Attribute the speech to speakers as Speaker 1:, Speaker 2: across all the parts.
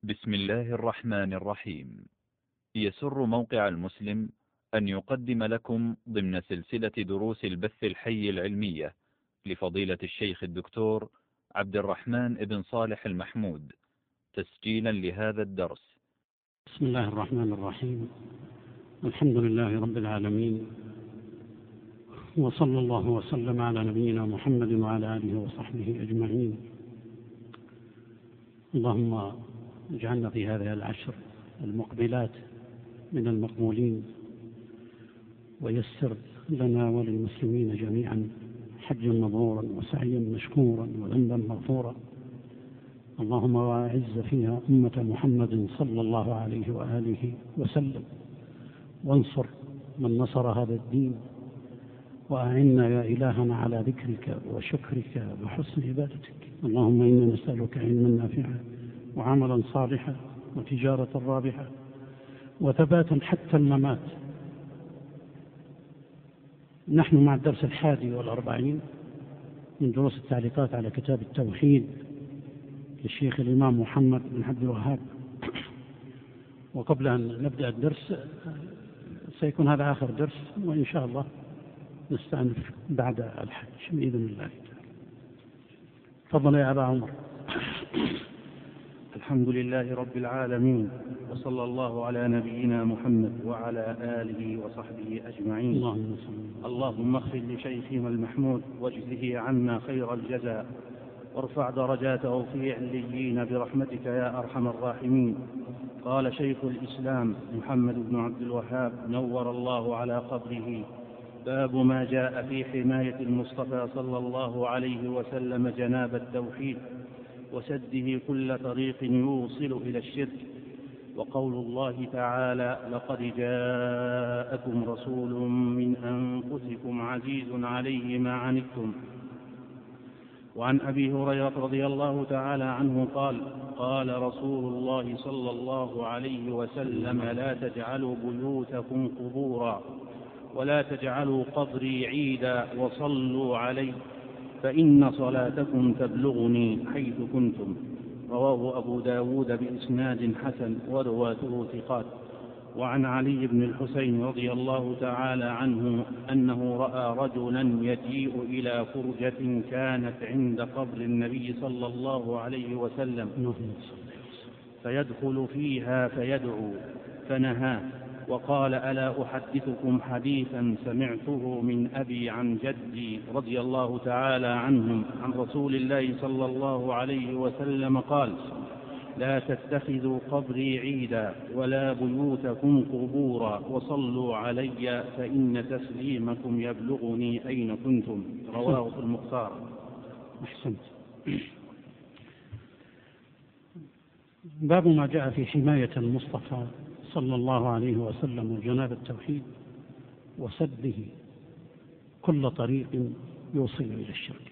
Speaker 1: بسم الله الرحمن الرحيم. يسر موقع المسلم أن يقدم لكم ضمن سلسلة دروس البث الحي العلمية لفضيلة الشيخ الدكتور عبد الرحمن بن صالح المحمود تسجيلا لهذا الدرس.
Speaker 2: بسم الله الرحمن الرحيم. الحمد لله رب العالمين، وصلى الله وسلم على نبينا محمد وعلى آله وصحبه أجمعين. اللهم اجعلنا في هذه العشر المقبلات من المقبولين، ويسر لنا وللمسلمين جميعا حجا مبرورا وسعيا مشكورا وذنبا مغفورا. اللهم واعز فيها أمة محمد صلى الله عليه وآله وسلم، وانصر من نصر هذا الدين، وأعنا يا إلهنا على ذكرك وشكرك وحسن عبادتك. اللهم إنا نسألك علما نافعا وعملا صالحا وتجارة رابحة وثباتا حتى الممات. نحن مع الدرس 41 من دروس التعليقات على كتاب التوحيد للشيخ الإمام محمد بن عبد الوهاب. وقبل أن نبدأ الدرس سيكون هذا آخر درس، وإن شاء الله نستأنف بعد الحج بإذن الله تعالى. تفضل يا أبا عمر.
Speaker 3: الحمد لله رب العالمين، وصلى الله على نبينا محمد وعلى آله وصحبه أجمعين. اللهم اغفر لشيخنا المحمود واجزه عنا خير الجزاء، وارفع درجاته في عليين برحمتك يا أرحم الراحمين. قال شيخ الإسلام محمد بن عبد الوهاب نور الله على قبره: باب ما جاء في حماية المصطفى صلى الله عليه وسلم جناب التوحيد وسده كل طريق يوصل إلى الشرك. وقول الله تعالى: لقد جاءكم رسول من أنفسكم عزيز عليه ما عنتم. وعن أبي هريرة رضي الله تعالى عنه قال: قال رسول الله صلى الله عليه وسلم: لا تجعلوا بيوتكم قبورا، ولا تجعلوا قبري عيدا، وصلوا علي فإن صلاتكم تبلغني حيث كنتم. رواه أبو داود بإسناد حسن ورواته ثقات. وعن علي بن الحسين رضي الله تعالى عنه أنه رأى رجلا يجيء إلى فرجة كانت عند قبر النبي صلى الله عليه وسلم فيدخل فيها فيدعو، فنهاه وقال: ألا أحدثكم حديثا سمعته من أبي عن جدي رضي الله تعالى عنهم عن رسول الله صلى الله عليه وسلم قال: لا تتخذوا قبري عيدا، ولا بيوتكم قبورا، وصلوا علي فإن تسليمكم يبلغني أين كنتم. رواه في المختار.
Speaker 2: أحسنت. باب ما جاء في حماية المصطفى صلى الله عليه وسلم وجناب التوحيد وسده كل طريق يوصل إلى الشرك.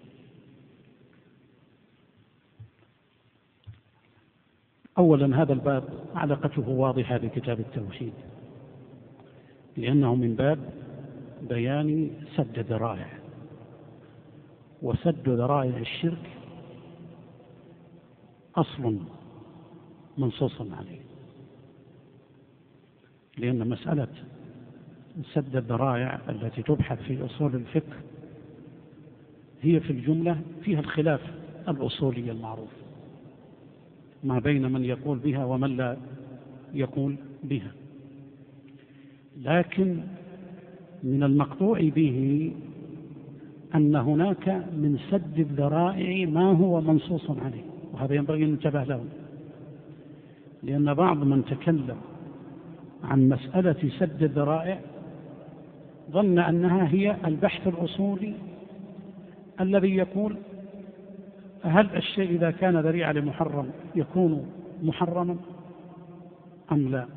Speaker 2: أولا، هذا الباب علاقته واضحة بكتاب التوحيد، لأنه من باب بيان سد ذرائع، وسد ذرائع الشرك أصل منصوص عليه، لأن مسألة سد الذرائع التي تبحث في أصول الفقه هي في الجملة فيها الخلاف الأصولي المعروف ما بين من يقول بها ومن لا يقول بها، لكن من المقطوع به أن هناك من سد الذرائع ما هو منصوص عليه، وهذا ينبغي أن ننتبه له، لأن بعض من تكلم عن مسألة سد الذرائع ظن أنها هي البحث الأصولي الذي يقول: هل الشيء إذا كان ذريعة لمحرم يكون محرما أم لا؟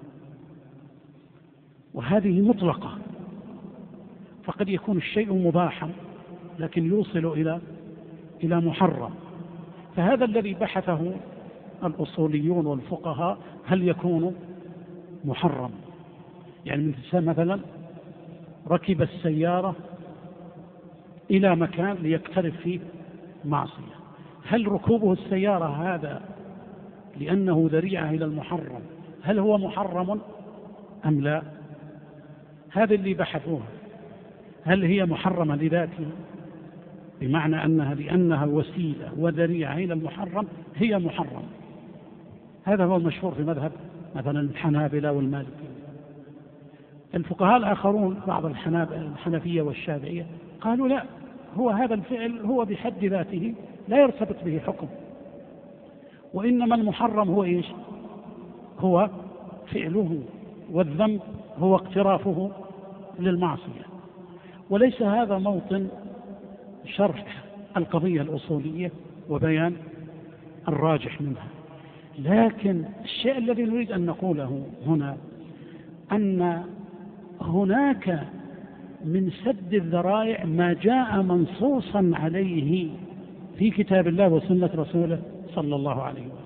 Speaker 2: وهذه مطلقة، فقد يكون الشيء مباحا لكن يوصل إلى محرم. فهذا الذي بحثه الأصوليون والفقهاء: هل يكون محرم؟ يعني مثلا ركب السيارة إلى مكان ليقترف فيه معصية، هل ركوبه السيارة هذا لأنه ذريعة إلى المحرم، هل هو محرم أم لا؟ هذا اللي بحثوها، هل هي محرمة لذاتها بمعنى أنها لأنها وسيلة وذريعة إلى المحرم هي محرم. هذا هو المشهور في مذهب مثلا الحنابلة والمالكية. الفقهاء الآخرون بعض الحنفية والشافعية قالوا لا، هو هذا الفعل هو بحد ذاته لا يرتبط به حكم، وإنما المحرم هو إيش؟ هو فعله، والذنب هو اقترافه للمعصية. وليس هذا موطن شرح القضية الأصولية وبيان الراجح منها، لكن الشيء الذي نريد أن نقوله هنا أن هناك من سد الذرائع ما جاء منصوصا عليه في كتاب الله وسنة رسوله صلى الله عليه وسلم.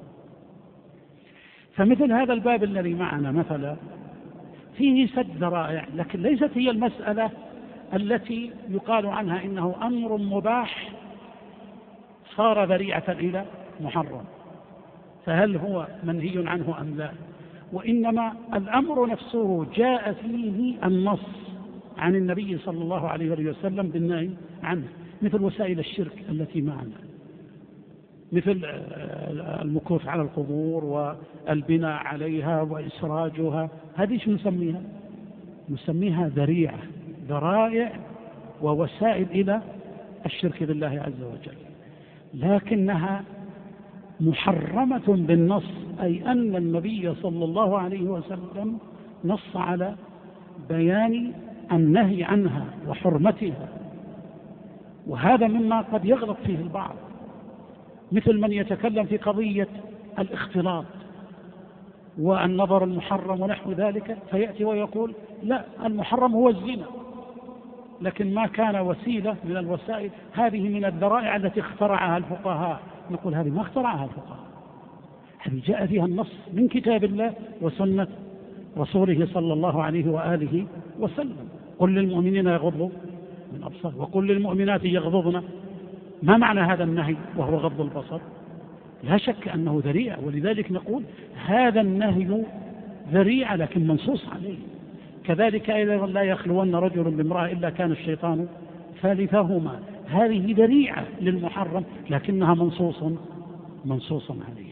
Speaker 2: فمثل هذا الباب الذي معنا مثلا فيه سد ذرائع، لكن ليست هي المسألة التي يقال عنها إنه أمر مباح صار ذريعة إلى محرم، فهل هو منهي عنه أم لا؟ وإنما الأمر نفسه جاء فيه النص عن النبي صلى الله عليه وسلم بالنهي عنه، مثل وسائل الشرك التي معنا، مثل المكوث على القبور والبناء عليها وإسراجها، هذه شو نسميها؟ نسميها ذرائع ووسائل إلى الشرك بالله عز وجل، لكنها محرمة بالنص، أي أن النبي صلى الله عليه وسلم نص على بيان النهي عنها وحرمتها. وهذا مما قد يغلط فيه البعض، مثل من يتكلم في قضية الاختلاط والنظر المحرم ونحو ذلك، فيأتي ويقول لا، المحرم هو الزنا، لكن ما كان وسيلة من الوسائل، هذه من الذرائع التي اخترعها الفقهاء. نقول هذه ما اخترعها الفقهاء، هذه جاء فيها النص من كتاب الله وسنة رسوله صلى الله عليه وآله وسلم. قل للمؤمنين يغضوا من أبصار وقل للمؤمنات يغضضن. ما معنى هذا النهي وهو غض البصر؟ لا شك أنه ذريعة، ولذلك نقول هذا النهي ذريعة لكن منصوص عليه. كذلك أيضا لا يخلون رجل بامرأة إلا كان الشيطان ثالثهما، هذه ذريعة للمحرم لكنها منصوص عليها.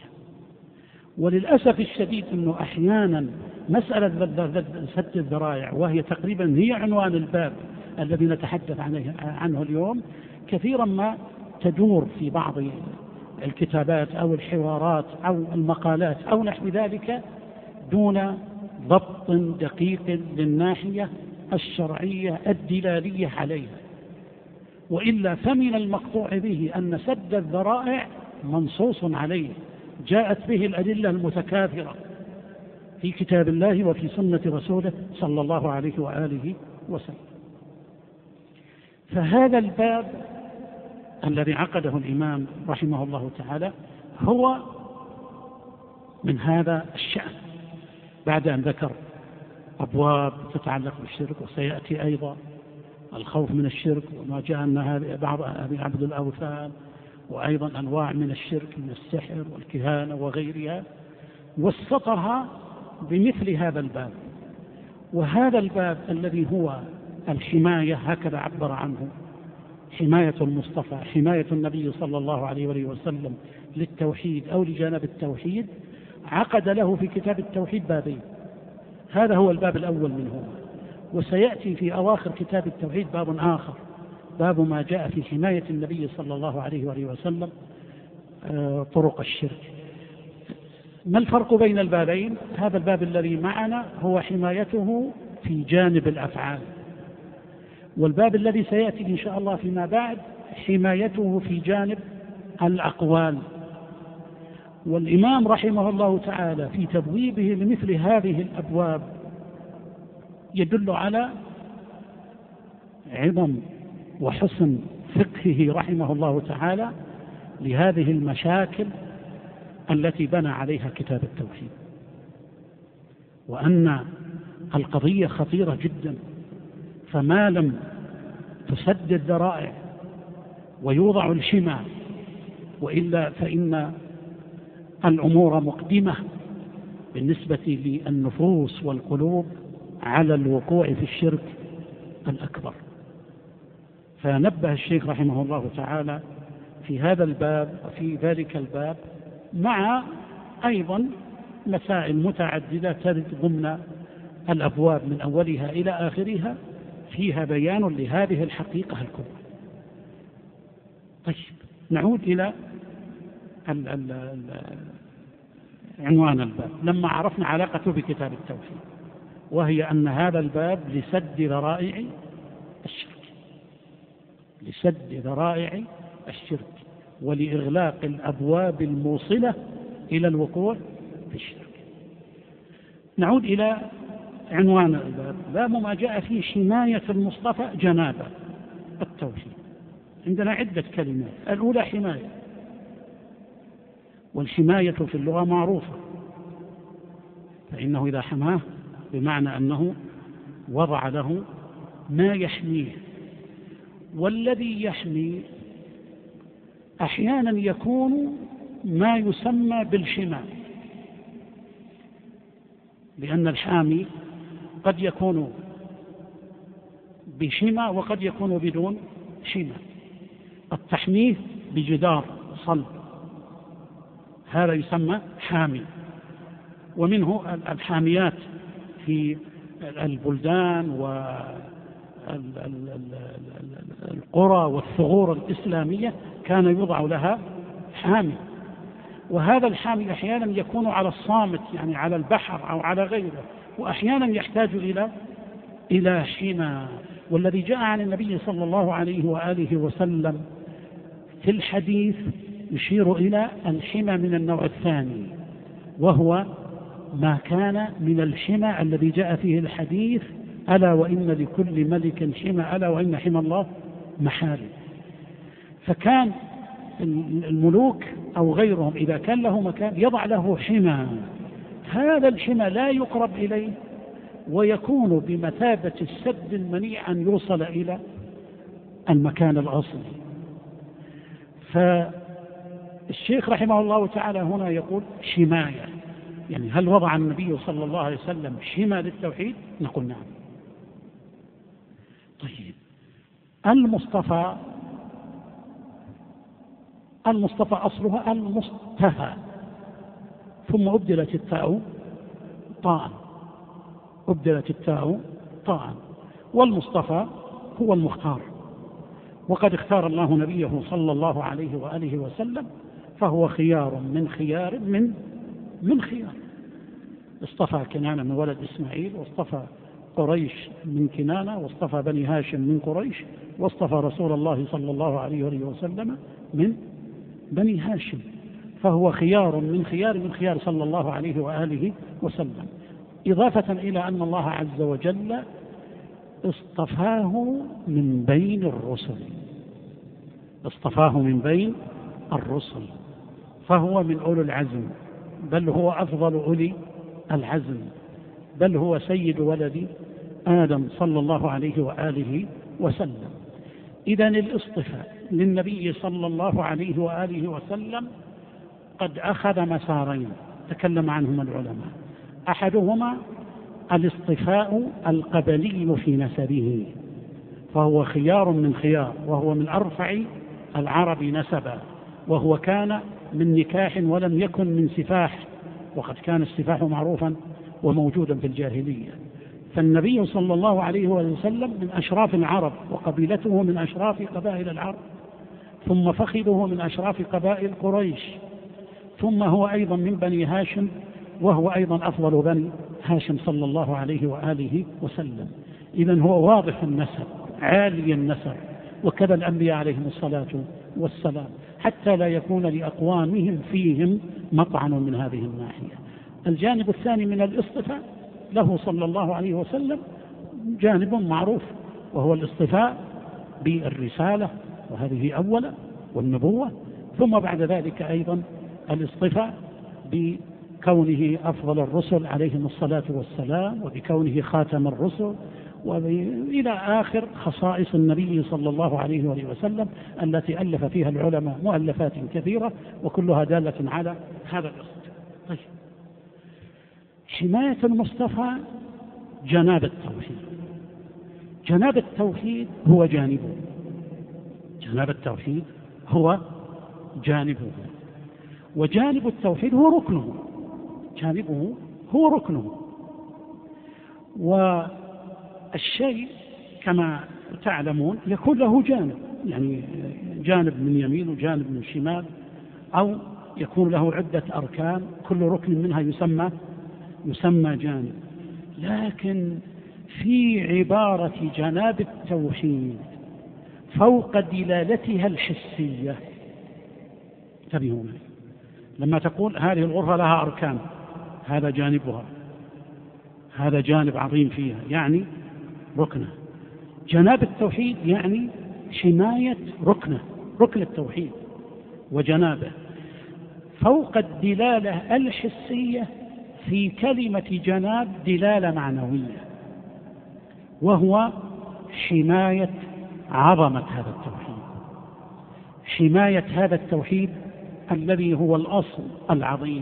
Speaker 2: وللأسف الشديد أنه أحيانا مسألة سد الذرائع، وهي تقريبا هي عنوان الباب الذي نتحدث عنه اليوم، كثيرا ما تدور في بعض الكتابات أو الحوارات أو المقالات أو نحو ذلك دون ضبط دقيق للناحية الشرعية الدلالية عليها. وإلا فمن المقطوع به أن سد الذرائع منصوص عليه، جاءت به الأدلة المتكاثرة في كتاب الله وفي سنة رسوله صلى الله عليه وآله وسلم. فهذا الباب الذي عقده الإمام رحمه الله تعالى هو من هذا الشأن، بعد أن ذكر أبواب تتعلق بالشرك، وسيأتي أيضا الخوف من الشرك وما جاء أن بعض عبد الأوثان، وأيضا أنواع من الشرك من السحر والكهانة وغيرها، وسطها بمثل هذا الباب. وهذا الباب الذي هو الحماية، هكذا عبر عنه، حماية المصطفى، حماية النبي صلى الله عليه وسلم للتوحيد أو لجانب التوحيد، عقد له في كتاب التوحيد بابين. هذا هو الباب الأول منه، وسيأتي في أواخر كتاب التوحيد باب آخر، باب ما جاء في حماية النبي صلى الله عليه وسلم طرق الشرك. ما الفرق بين البابين؟ هذا الباب الذي معنا هو حمايته في جانب الأفعال، والباب الذي سيأتي إن شاء الله فيما بعد حمايته في جانب الأقوال. والإمام رحمه الله تعالى في تبويبه لمثل هذه الأبواب يدل على عظم وحسن فقهه رحمه الله تعالى لهذه المشاكل التي بنى عليها كتاب التوحيد، وأن القضية خطيرة جدا، فما لم تسد الذرائع ويوضع الحمى، وإلا فإن الأمور مقدمة بالنسبة للنفوس والقلوب على الوقوع في الشرك الأكبر. فنبه الشيخ رحمه الله تعالى في هذا الباب وفي ذلك الباب، مع أيضا مسائل متعددة ترد ضمن الأبواب من أولها إلى آخرها فيها بيان لهذه الحقيقة الكبرى. طيب، نعود إلى عنوان الباب. لما عرفنا علاقته بكتاب التوحيد، وهي أن هذا الباب لسد ذرائع الشرك، لسد ذرائع الشرك ولإغلاق الأبواب الموصلة إلى الوقوع في الشرك. نعود إلى عنوان الباب. باب ما جاء في حماية المصطفى جناب التوحيد. عندنا عدة كلمات. الأولى حماية، والحماية في اللغة معروفة، فإنه إذا حماه بمعنى أنه وضع له ما يحميه. والذي يحمي أحيانا يكون ما يسمى بالحمى، لأن الحامي قد يكون بحمى وقد يكون بدون حمى. قد تحميه بجدار صلب، هذا يسمى حامي. ومنه الحاميات في البلدان والقرى والثغور الإسلامية كان يوضع لها حامي. وهذا الحامي أحيانا يكون على الصامت، يعني على البحر أو على غيره، وأحيانا يحتاج إلى حمى. والذي جاء عن النبي صلى الله عليه وآله وسلم في الحديث يشير إلى الحمى من النوع الثاني، وهو ما كان من الحمى الذي جاء فيه الحديث: ألا وإن لكل ملك حمى، ألا وإن حمى الله محارم. فكان الملوك أو غيرهم إذا كان له مكان يضع له حمى، هذا الحمى لا يقرب إليه، ويكون بمثابة السد المنيع أن يوصل إلى المكان الأصلي. فالشيخ رحمه الله تعالى هنا يقول حماية، يعني هل وضع النبي صلى الله عليه وسلم حمى للتوحيد؟ نقول نعم. طيب، المصطفى أصلها المصطفى، ثم أبدلت التاء طاعا، والمصطفى هو المختار، وقد اختار الله نبيه صلى الله عليه وآله وسلم، فهو خيار من خيار من خيار. اصطفى كنانة من ولد إسماعيل، واصطفى قريش من كنانة، واصطفى بني هاشم من قريش، واصطفى رسول الله صلى الله عليه وسلم من بني هاشم، فهو خيار من خيار صلى الله عليه وآله وسلم. إضافة إلى أن الله عز وجل اصطفاه من بين الرسل، فهو من أولي العزم، بل هو أفضل أولي العزم، بل هو سيد ولد آدم صلى الله عليه وآله وسلم. إذن الاصطفاء للنبي صلى الله عليه وآله وسلم قد أخذ مسارين تكلم عنهما العلماء. أحدهما الاصطفاء القبلي في نسبه، فهو خيار من خيار، وهو من أرفع العرب نسبا، وهو كان من نكاح ولم يكن من سفاح، وقد كان السفاح معروفا وموجودا في الجاهلية. فالنبي صلى الله عليه وسلم من أشراف العرب، وقبيلته من أشراف قبائل العرب، ثم فخذه من أشراف قبائل قريش، ثم هو أيضا من بني هاشم، وهو أيضا أفضل بني هاشم صلى الله عليه وآله وسلم. إذن هو واضح النسب، عالي النسب، وكذا الأنبياء عليهم الصلاة والسلام، حتى لا يكون لأقوامهم فيهم مطعن من هذه الناحية. الجانب الثاني من الاصطفاء له صلى الله عليه وسلم جانب معروف، وهو الاصطفاء بالرسالة، وهذه أولا، والنبوة، ثم بعد ذلك أيضا الاصطفاء بكونه أفضل الرسل عليهم الصلاة والسلام، وبكونه خاتم الرسل، وإلى آخر خصائص النبي صلى الله عليه وآله وسلم التي ألف فيها العلماء مؤلفات كثيرة وكلها دالة على هذا الأصل. طيب، حماية المصطفى جناب التوحيد. جناب التوحيد هو جانبه، جناب التوحيد هو جانبه، وجانب التوحيد هو ركنه، جانبه هو ركنه. والشيء كما تعلمون يكون له جانب، يعني جانب من يمين وجانب من شمال، أو يكون له عدة أركان كل ركن منها يسمى جانب. لكن في عبارة جناب التوحيد فوق دلالتها الحسية، انتبهوا معي، لما تقول هذه الغرفة لها أركان، هذا جانبها، هذا جانب عظيم فيها، يعني ركنه. جناب التوحيد يعني حماية ركنه، ركن التوحيد وجنابه، فوق الدلالة الحسية في كلمة جناب دلالة معنوية، وهو حماية عظمة هذا التوحيد، حماية هذا التوحيد الذي هو الأصل العظيم،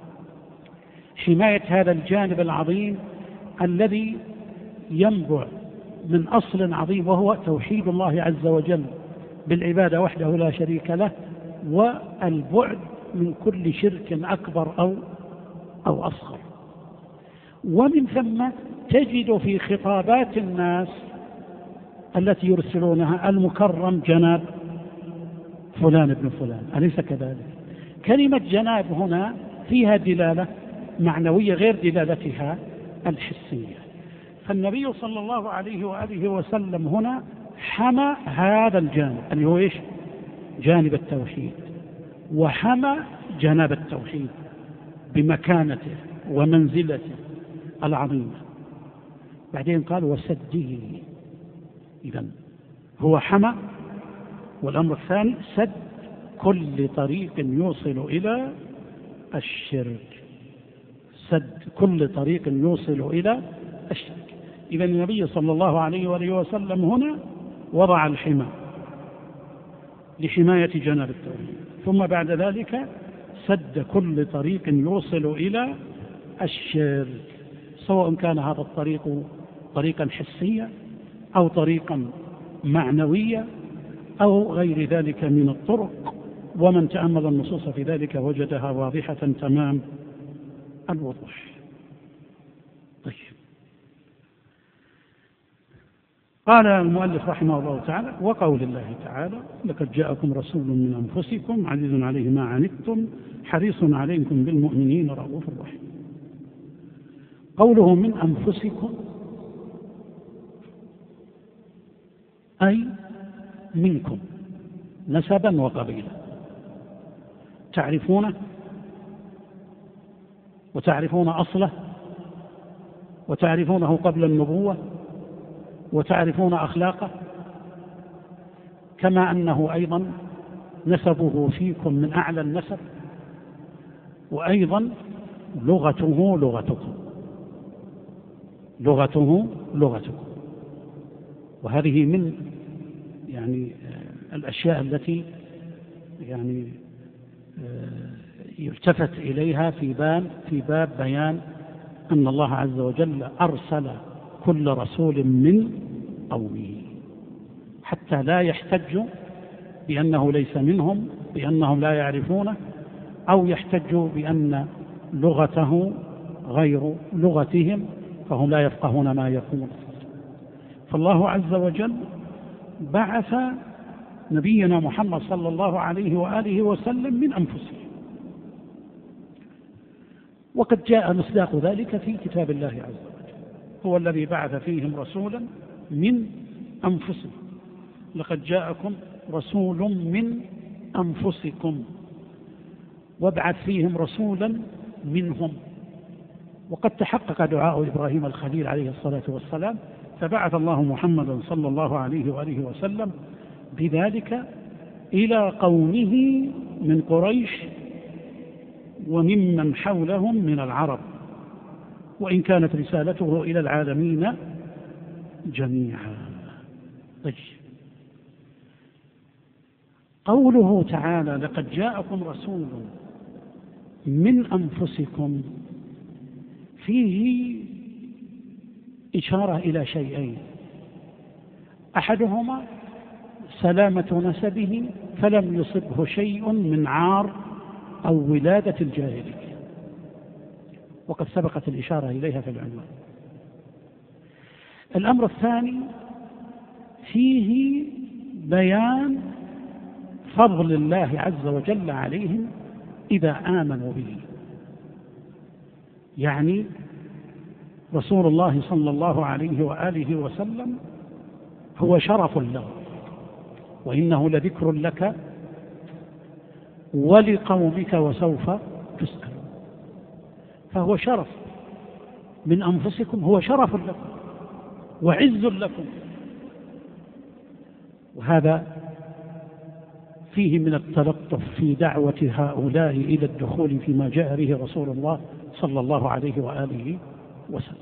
Speaker 2: حماية هذا الجانب العظيم الذي ينبع من أصل عظيم، وهو توحيد الله عز وجل بالعبادة وحده لا شريك له، والبعد من كل شرك أكبر أو أصغر. ومن ثم تجد في خطابات الناس التي يرسلونها المكرم جناب فلان ابن فلان، أليس كذلك؟ كلمة جناب هنا فيها دلالة معنوية غير دلالتها الحسية. فالنبي صلى الله عليه وآله وسلم هنا حمى هذا الجانب اللي هو إيش؟ جانب التوحيد، وحمى جناب التوحيد بمكانته ومنزلته العظيمة. بعدين قال وسده، إذن هو حمى. والأمر الثاني سد كل طريق يوصل إلى الشرك، سد كل طريق يوصل إلى الشرك. إذن النبي صلى الله عليه وآله وسلم هنا وضع الحمى لحماية جناب التوحيد، ثم بعد ذلك سد كل طريق يوصل إلى الشرك، سواء كان هذا الطريق طريقا حسيا أو طريقا معنويا أو غير ذلك من الطرق. ومن تأمل النصوص في ذلك وجدها واضحة تمام الوضوح. طيب، قال المؤلف رحمه الله تعالى وقول الله تعالى لقد جاءكم رسول من أنفسكم عزيز عليه ما عنتم حريص عليكم بالمؤمنين رؤوف رحيم. قوله من أنفسكم أي منكم نسبا وقبيلا، تعرفونه وتعرفون أصله وتعرفونه قبل النبوة وتعرفون أخلاقه، كما أنه أيضا نسبه فيكم من أعلى النسب، وأيضا لغته لغتكم، لغته لغتكم. وهذه من الأشياء التي يلتفت إليها في باب بيان أن الله عز وجل أرسل كل رسول من قومه، حتى لا يحتجوا بأنه ليس منهم، بأنهم لا يعرفونه، أو يحتجوا بأن لغته غير لغتهم فهم لا يفقهون ما يقول. فالله عز وجل بعث نبينا محمد صلى الله عليه وآله وسلم من أنفسه، وقد جاء مصداق ذلك في كتاب الله عز وجل، هو الذي بعث فيهم رسولا من أنفسهم. لقد جاءكم رسول من أنفسكم، وابعث فيهم رسولا منهم. وقد تحقق دعاء إبراهيم الخليل عليه الصلاة والسلام، فبعث الله محمدا صلى الله عليه وآله وسلم بذلك إلى قومه من قريش وممن حولهم من العرب، وإن كانت رسالته إلى العالمين جميعا. طيب، قوله تعالى لقد جاءكم رسول من أنفسكم فيه إشارة إلى شيئين: أحدهما سلامة نسبه فلم يصبه شيء من عار أو ولادة الجاهلية، وقد سبقت الإشارة إليها في العنوان. الأمر الثاني فيه بيان فضل الله عز وجل عليهم إذا آمنوا به، يعني رسول الله صلى الله عليه وآله وسلم هو شرف له، وإنه لذكر لك ولقومك وسوف تسأل. فهو شرف من أنفسكم، هو شرف لكم وعز لكم، وهذا فيه من التلطف في دعوة هؤلاء إلى الدخول فيما جاء به رسول الله صلى الله عليه وآله وسلم.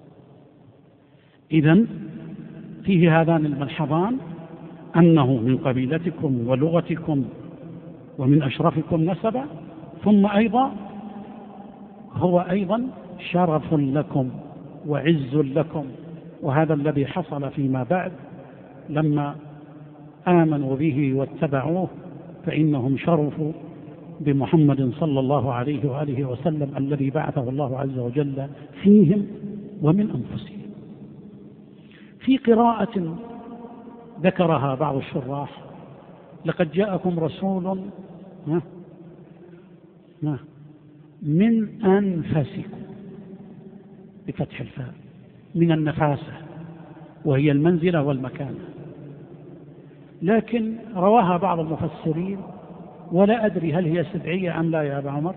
Speaker 2: إذن فيه هذان الملحظان: أنه من قبيلتكم ولغتكم ومن أشرفكم نسبا، ثم أيضا هو أيضا شرف لكم وعز لكم. وهذا الذي حصل فيما بعد لما آمنوا به واتبعوه، فإنهم شرفوا بمحمد صلى الله عليه وآله وسلم الذي بعثه الله عز وجل فيهم ومن أنفسهم. في قراءة ذكرها بعض الشراح: لقد جاءكم رسول من أنفسكم، بفتح الفاء، من النفاسة وهي المنزلة والمكانة. لكن رواها بعض المفسرين، ولا أدري هل هي سبعية أم لا يا أبا عمر؟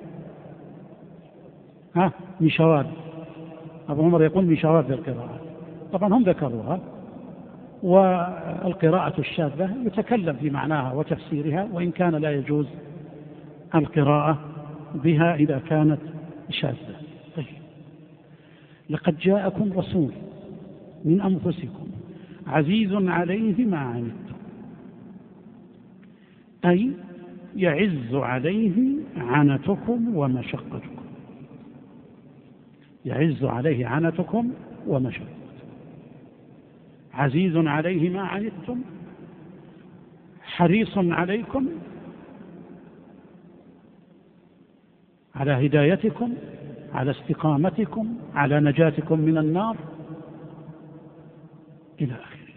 Speaker 2: من شواذ. أبو عمر يقول من شواذ القراءة، طبعا هم ذكروها، والقراءة الشاذة يتكلم في معناها وتفسيرها، وإن كان لا يجوز القراءة بها إذا كانت شاذة. طيب، لقد جاءكم رسول من أنفسكم عزيز عليه ما عنتم، أي يعز عليه عنتكم ومشقتكم، يعز عليه عنتكم ومشقتكم. عزيز عليه ما عنتم، حريص عليكم على هدايتكم، على استقامتكم، على نجاتكم من النار إلى آخره.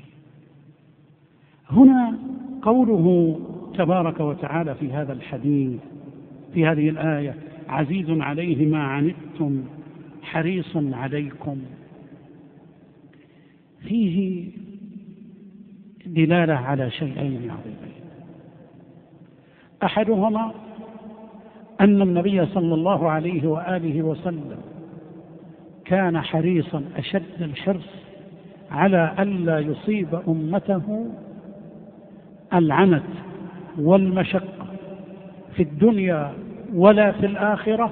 Speaker 2: هنا قوله تبارك وتعالى في هذا الحديث، في هذه الآية: عزيز عليه ما عنتم حريص عليكم، فيه دلالة على شيئين عظيمين. أحدهما أن النبي صلى الله عليه وآله وسلم كان حريصا أشد الحرص على ألا يصيب أمته العنت والمشقة في الدنيا ولا في الآخرة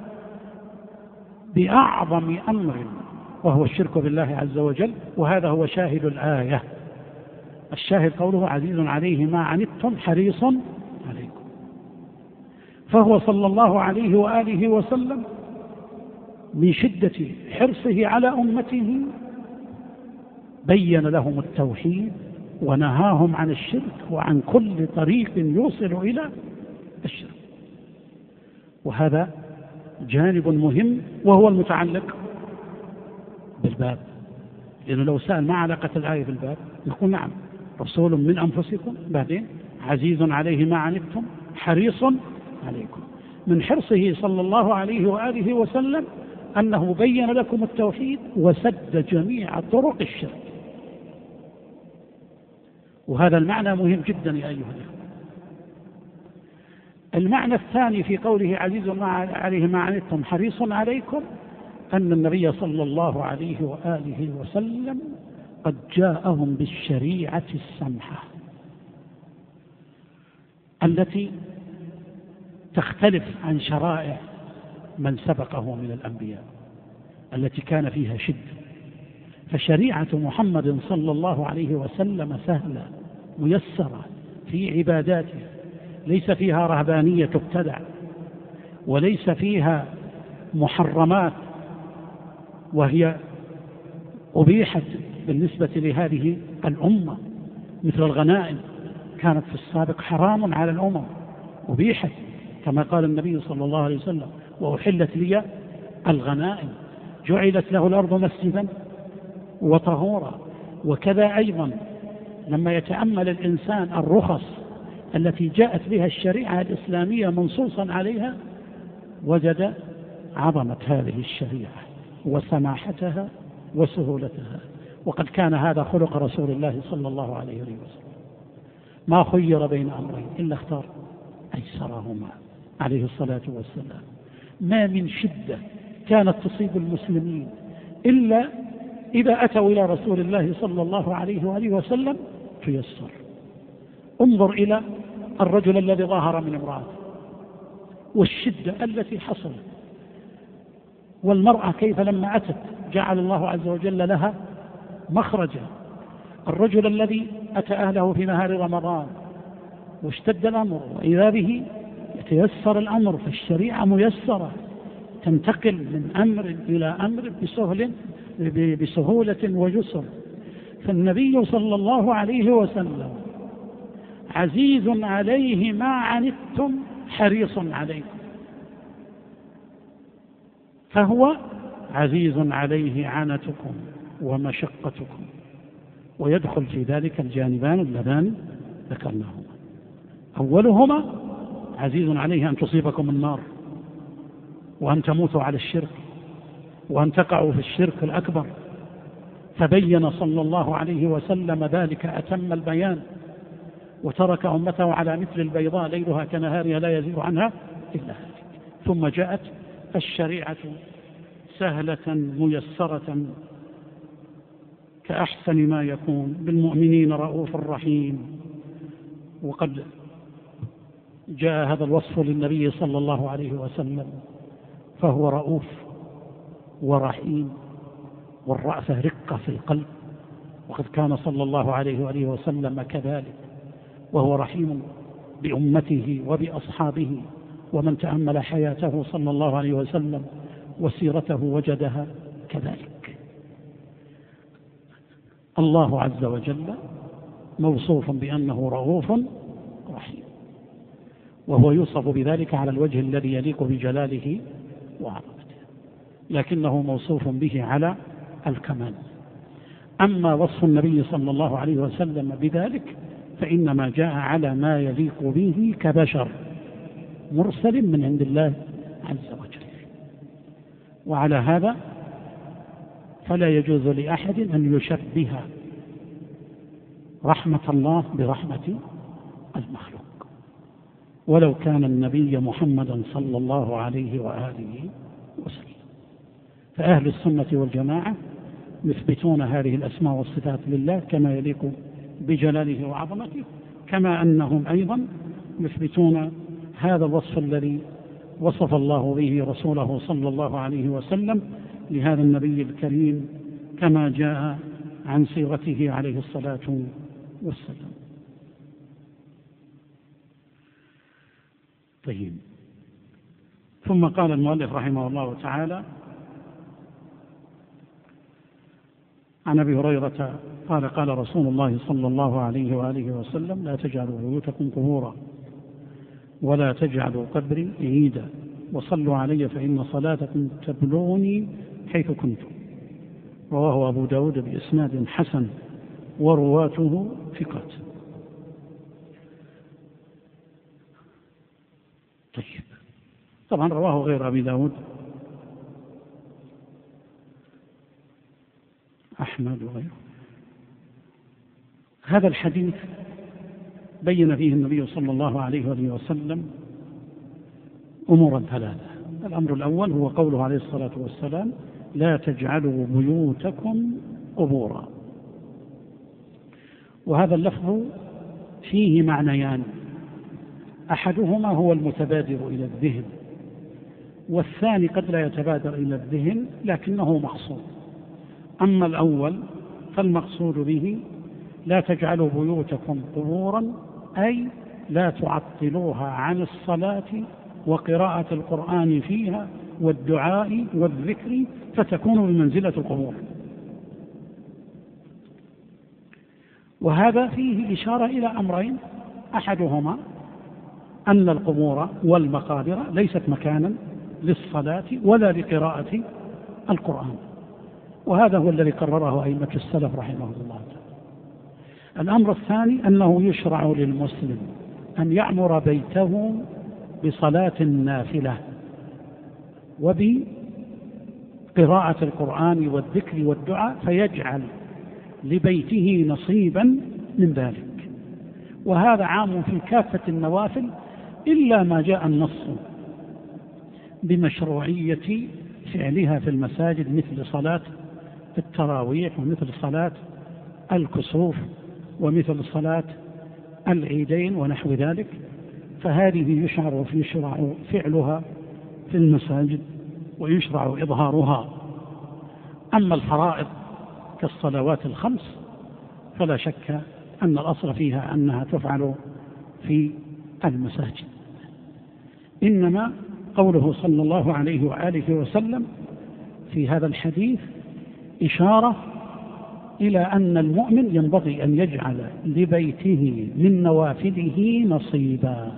Speaker 2: بأعظم أمر، وهو الشرك بالله عز وجل. وهذا هو شاهد الآية. الشاهد قوله: عزيز عليه ما عنتم حريص عليكم. فهو صلى الله عليه وآله وسلم من شدة حرصه على أمته بين لهم التوحيد ونهاهم عن الشرك وعن كل طريق يوصل إلى الشرك. وهذا جانب مهم، وهو المتعلق بالباب، لأنه لو سأل ما علاقة الآية بالباب نقول نعم، رسول من أنفسكم، بعدين عزيز عليه ما عنتم حريص عليكم. من حرصه صلى الله عليه وآله وسلم أنه بين لكم التوحيد وسد جميع طرق الشرك. وهذا المعنى مهم جدا يا أيها الأخوة. المعنى الثاني في قوله عزيز عليه ما عنتم حريص عليكم، أن النبي صلى الله عليه وآله وسلم قد جاءهم بالشريعة السمحة التي تختلف عن شرائع من سبقه من الأنبياء، التي كان فيها شدة، فشريعة محمد صلى الله عليه وسلم سهلة ميسرة في عباداته، ليس فيها رهبانية تبتدع، وليس فيها محرمات وهي أبيحت بالنسبة لهذه الأمة، مثل الغنائم كانت في السابق حرام على الأمم، أبيحت كما قال النبي صلى الله عليه وسلم: وأحلت لي الغنائم. جعلت له الأرض مسجدا وطهورا. وكذا أيضا لما يتأمل الإنسان الرخص التي جاءت بها الشريعة الإسلامية منصوصا عليها، وجد عظمة هذه الشريعة وسماحتها وسهولتها. وقد كان هذا خلق رسول الله صلى الله عليه وسلم، ما خير بين أمرين إلا اختار أيسرهما عليه الصلاة والسلام. ما من شدة كانت تصيب المسلمين إلا إذا أتوا إلى رسول الله صلى الله عليه وآله وسلم تيسر. انظر إلى الرجل الذي ظاهر من امرأته والشدة التي حصلت، والمرأة كيف لما أتت جعل الله عز وجل لها مخرجا. الرجل الذي أتى أهله في نهار رمضان واشتد الأمر، وإذا به يتيسر الأمر، فالشريعة ميسرة تنتقل من أمر إلى أمر بسهولة ويسر. فالنبي صلى الله عليه وسلم عزيز عليه ما عنتم حريص عليكم، فهو عزيز عليه عنتكم ومشقتكم. ويدخل في ذلك الجانبان اللذان ذكرناهما. أولهما عزيز عليه أن تصيبكم النار وأن تموتوا على الشرك وأن تقعوا في الشرك الأكبر، فبين صلى الله عليه وسلم ذلك أتم البيان، وترك أمته على مثل البيضاء ليلها كنهارها لا يزيغ عنها إلا هالك. ثم جاءت الشريعة سهلة ميسرة كأحسن ما يكون، بالمؤمنين رؤوف رحيم. وقد جاء هذا الوصف للنبي صلى الله عليه وسلم، فهو رؤوف ورحيم، والرأفة رقة في القلب، وقد كان صلى الله عليه وآله وسلم كذلك، وهو رحيم بأمته وبأصحابه. ومن تأمل حياته صلى الله عليه وسلم وسيرته وجدها كذلك. الله عز وجل موصوف بأنه رؤوف رحيم، وهو يوصف بذلك على الوجه الذي يليق بجلاله وعظمته، لكنه موصوف به على الكمال. أما وصف النبي صلى الله عليه وسلم بذلك فإنما جاء على ما يليق به كبشر مرسل من عند الله عز وجل. وعلى هذا فلا يجوز لأحد أن يشبه رحمة الله برحمة المخلوق، ولو كان النبي محمدا صلى الله عليه وآله وسلم. فأهل السنة والجماعة يثبتون هذه الأسماء والصفات لله كما يليق بجلاله وعظمته، كما أنهم أيضا يثبتون هذا الوصف الذي وصف الله به رسوله صلى الله عليه وسلم لهذا النبي الكريم كما جاء عن سيرته عليه الصلاة والسلام. طيب، ثم قال المؤلف رحمه الله تعالى: عن أبي هريرة قال: قال رسول الله صلى الله عليه وآله وسلم: لا تجعلوا بيوتكم قبورا ولا تجعلوا قبري عيدا وصلوا علي فإن صلاتكم تبلغني حيث كنتم. رواه أبو داود بإسناد حسن ورواته ثقات. طيب، طبعا رواه غير أبي داود أحمد وغيره. هذا الحديث بين فيه النبي صلى الله عليه وسلم أمورا ثلاثة. الأمر الأول هو قوله عليه الصلاة والسلام: لا تجعلوا بيوتكم قبورا. وهذا اللفظ فيه معنيان: أحدهما هو المتبادر إلى الذهن، والثاني قد لا يتبادر إلى الذهن لكنه مقصود. أما الأول فالمقصود به لا تجعلوا بيوتكم قبورا، أي لا تعطلوها عن الصلاة وقراءة القرآن فيها والدعاء والذكر فتكون بمنزلة القبور. وهذا فيه إشارة إلى أمرين، أحدهما أن القبور والمقابر ليست مكانا للصلاة ولا لقراءة القرآن، وهذا هو الذي قرره أئمة السلف رحمه الله تعالى. الأمر الثاني أنه يشرع للمسلم أن يعمر بيته بصلاة النافلة وبقراءة القرآن والذكر والدعاء، فيجعل لبيته نصيبا من ذلك. وهذا عام في كافة النوافل إلا ما جاء النص بمشروعية فعلها في المساجد مثل صلاة التراويح ومثل صلاة الكسوف ومثل صلاة العيدين ونحو ذلك، فهذه يشرع فعلها في المساجد ويشرع إظهارها. أما الفرائض كالصلوات الخمس فلا شك أن الأصل فيها أنها تفعل في المساجد. إنما قوله صلى الله عليه وآله وسلم في هذا الحديث إشارة إلى أن المؤمن ينبغي أن يجعل لبيته من نوافله نصيبا.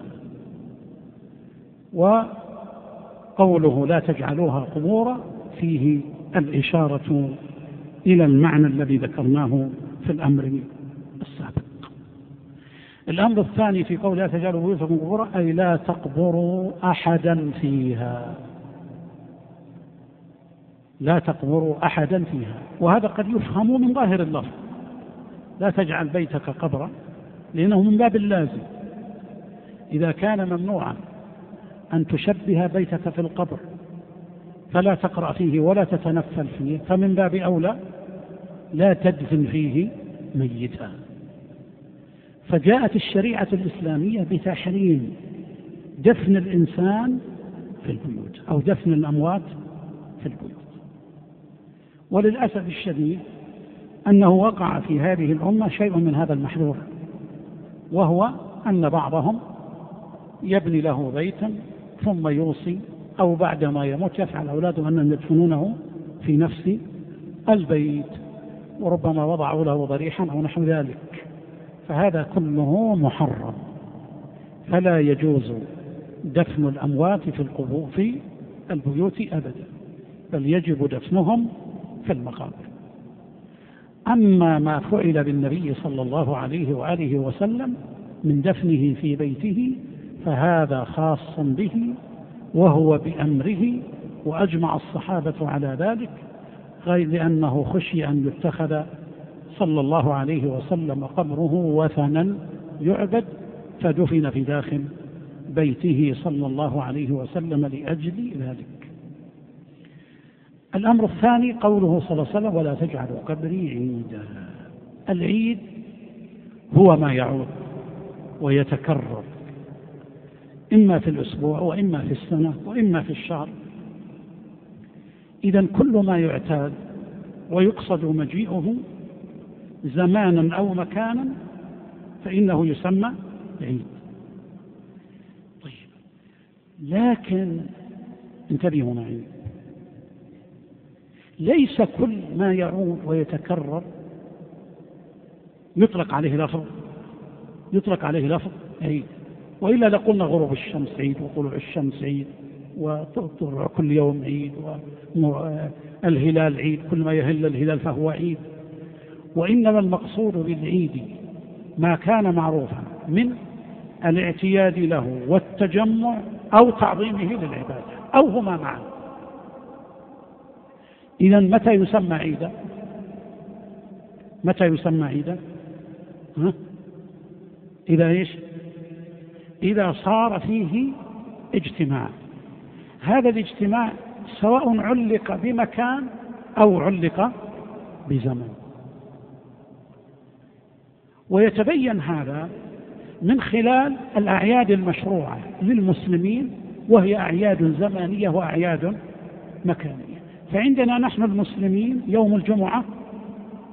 Speaker 2: وقوله لا تجعلوها قبورا فيه الإشارة إلى المعنى الذي ذكرناه في الأمر السابق. الأمر الثاني في قول لا تجعلوا بيوتكم قبورا أي لا تقبروا أحدا فيها، لا تقبروا أحدا فيها. وهذا قد يفهم من ظاهر اللفظ، لا تجعل بيتك قبرا، لأنه من باب اللازم. إذا كان ممنوعا أن تشبه بيتك في القبر فلا تقرأ فيه ولا تتنفل فيه، فمن باب أولى لا تدفن فيه ميتا. فجاءت الشريعة الإسلامية بتحريم دفن الإنسان في البيوت أو دفن الأموات في البيوت. وللأسف الشديد أنه وقع في هذه الأمة شيء من هذا المحذور، وهو أن بعضهم يبني له بيتا ثم يوصي أو بعدما يموت يفعل أولاده أنهم يدفنونه في نفس البيت، وربما وضعوا له ضريحا أو نحو ذلك، فهذا كله محرم. فلا يجوز دفن الأموات في البيوت أبدا، بل يجب دفنهم في المقابر. أما ما فعل بالنبي صلى الله عليه وآله وسلم من دفنه في بيته فهذا خاص به وهو بأمره، وأجمع الصحابة على ذلك، غير لأنه خشي أن يتخذ صلى الله عليه وسلم قبره وثنا يعبد، فدفن في داخل بيته صلى الله عليه وسلم لأجل ذلك. الأمر الثاني قوله صلى الله عليه وسلم ولا تجعلوا قبري عيدا. العيد هو ما يعود ويتكرر إما في الأسبوع وإما في السنة وإما في الشهر. إذن كل ما يعتاد ويقصد مجيئه زمانا أو مكانا فإنه يسمى عيد. طيب، لكن انتبهوا معي، ليس كل ما يعود ويتكرر يطلق عليه لفظ عيد، وإلا لقلنا غروب الشمس عيد وطلوع الشمس عيد وطلوع كل يوم عيد والهلال عيد، كل ما يهل الهلال فهو عيد. وإنما المقصود بالعيد ما كان معروفا من الاعتياد له والتجمع أو تعظيمه للعبادة أو هما معا. إذن متى يسمى عيدا؟ إذا إيش؟ إذا صار فيه اجتماع. هذا الاجتماع سواء علق بمكان أو علق بزمن. ويتبين هذا من خلال الأعياد المشروعة للمسلمين، وهي أعياد زمانية وأعياد مكانية. فعندنا نحن المسلمين يوم الجمعة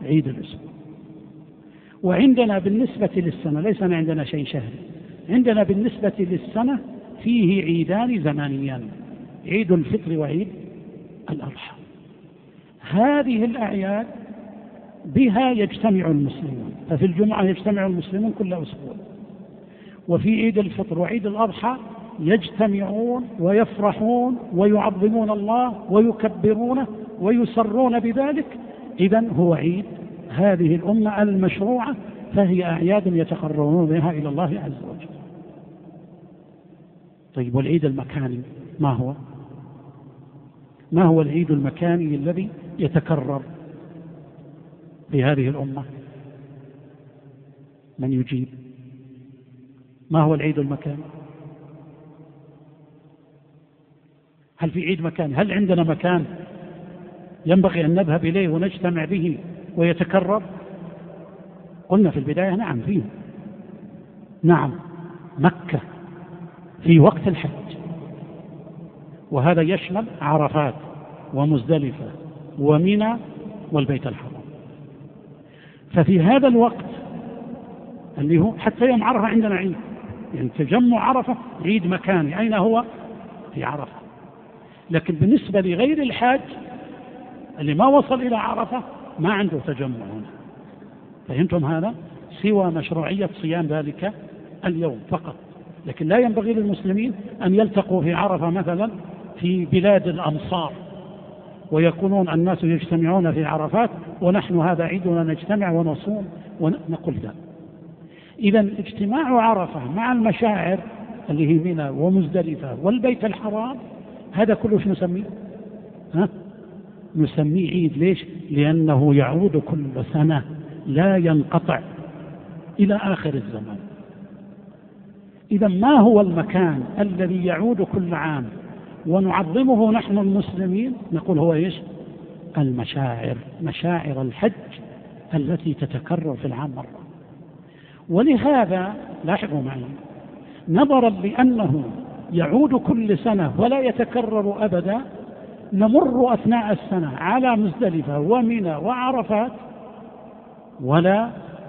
Speaker 2: عيد الأسبوع. وعندنا بالنسبة للسنة ليس عندنا شيء شهري، عندنا بالنسبة للسنة فيه عيدان زمانيان، عيد الفطر وعيد الأضحى. هذه الأعياد بها يجتمع المسلمون، ففي الجمعة يجتمع المسلمون كل أسبوع، وفي عيد الفطر وعيد الأضحى يجتمعون ويفرحون ويعظمون الله ويكبرونه ويسرون بذلك. إذن هو عيد هذه الأمة المشروعة، فهي أعياد يتقربون بها إلى الله عز وجل. طيب والعيد المكاني ما هو؟ ما هو العيد المكاني الذي يتكرر في هذه الأمة؟ من يجيب؟ ما هو العيد المكاني؟ هل في عيد مكاني؟ هل عندنا مكان ينبغي أن نذهب إليه ونجتمع به ويتكرر؟ قلنا في البداية نعم فيه، نعم مكة في وقت الحج، وهذا يشمل عرفات ومزدلفة ومنى والبيت الحرام. ففي هذا الوقت اللي هو حتى يوم عرفة عندنا عيد، يعني تجمع عرفة عيد مكاني. أين هو؟ في عرفة. لكن بالنسبة لغير الحاج اللي ما وصل إلى عرفة ما عنده تجمع هنا. فهمتم هذا؟ سوى مشروعية صيام ذلك اليوم فقط. لكن لا ينبغي للمسلمين أن يلتقوا في عرفة مثلا في بلاد الأمصار ويكونون الناس يجتمعون في عرفات ونحن هذا عيدنا نجتمع ونصوم ونقول ذا. إذن اجتماع عرفة مع المشاعر اللي هي منى ومزدلفة والبيت الحرام هذا كله شو نسميه؟ نسميه عيد. ليش؟ لأنه يعود كل سنة لا ينقطع إلى آخر الزمان. إذا ما هو المكان الذي يعود كل عام ونعظمه نحن المسلمين؟ نقول هو إيش؟ المشاعر، مشاعر الحج التي تتكرر في العام مرة. ولهذا لاحظوا معي، نظرا لأنه يعود كل سنة ولا يتكرر أبدا، نمر أثناء السنة على مزدلفة ومنى وعرفات ولا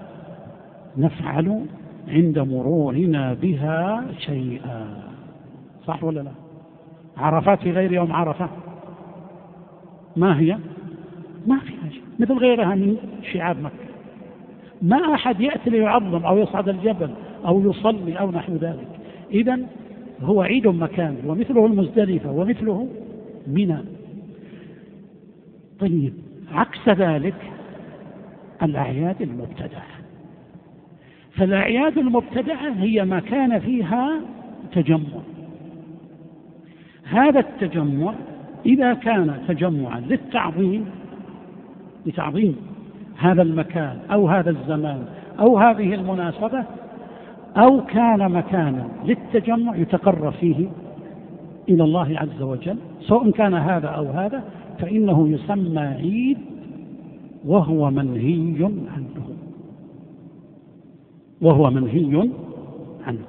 Speaker 2: نفعل عند مرورنا بها شيئا. صح ولا لا؟ عرفات في غير يوم عرفة ما هي؟ ما في شيء، مثل غيرها من شعاب مكة. ما أحد يأتي ليعظم أو يصعد الجبل أو يصلي أو نحو ذلك. إذن هو عيد مكاني، ومثله المزدلفة ومثله منى. طيب عكس ذلك الأعياد المبتدعة. فالأعياد المبتدعة هي ما كان فيها تجمع. هذا التجمع إذا كان تجمعا لتعظيم هذا المكان أو هذا الزمان أو هذه المناسبة، أو كان مكانا للتجمع يتقرب فيه إلى الله عز وجل، سواء كان هذا أو هذا، فإنه يسمى عيد وهو منهي عنه.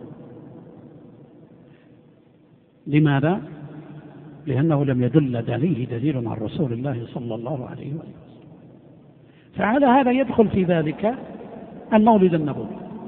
Speaker 2: لماذا؟ لأنه لم يدل عليه دليل عن رسول الله صلى الله عليه وسلم. فعلى هذا يدخل في ذلك المولد النبوي،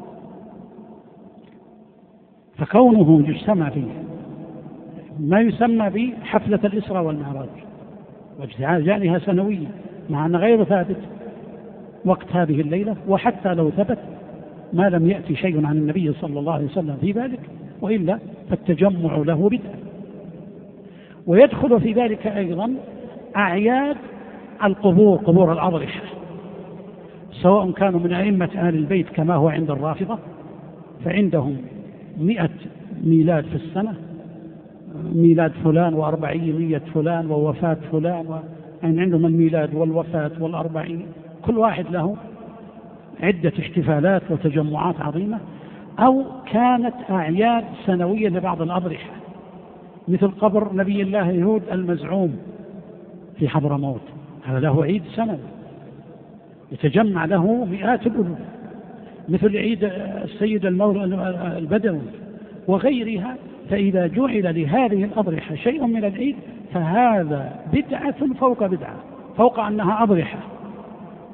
Speaker 2: فكونه يجتمع فيه ما يسمى بحفلة الإسراء والمعراج واجتماعها سنويا، مع أن غير ثابت وقت هذه الليلة، وحتى لو ثبت ما لم يأتي شيء عن النبي صلى الله عليه وسلم في ذلك، وإلا فالتجمع له بدعة. ويدخل في ذلك أيضا أعياد القبور، قبور الأضرحة، سواء كانوا من أئمة آل البيت كما هو عند الرافضة، فعندهم 100 ميلاد في السنة، ميلاد فلان و400 فلان ووفاة فلان، يعني عندهم الميلاد والوفاة والأربعين، كل واحد له عدة احتفالات وتجمعات عظيمة. أو كانت أعياد سنوية لبعض الأضرحة، مثل قبر نبي الله هود المزعوم في حضرموت، هذا له عيد سنوي يتجمع له مئات الألوف، مثل عيد السيد البدوي وغيرها. فإذا جعل لهذه الأضرحة شيء من العيد فهذا بدعة فوق بدعة، فوق أنها أضرحة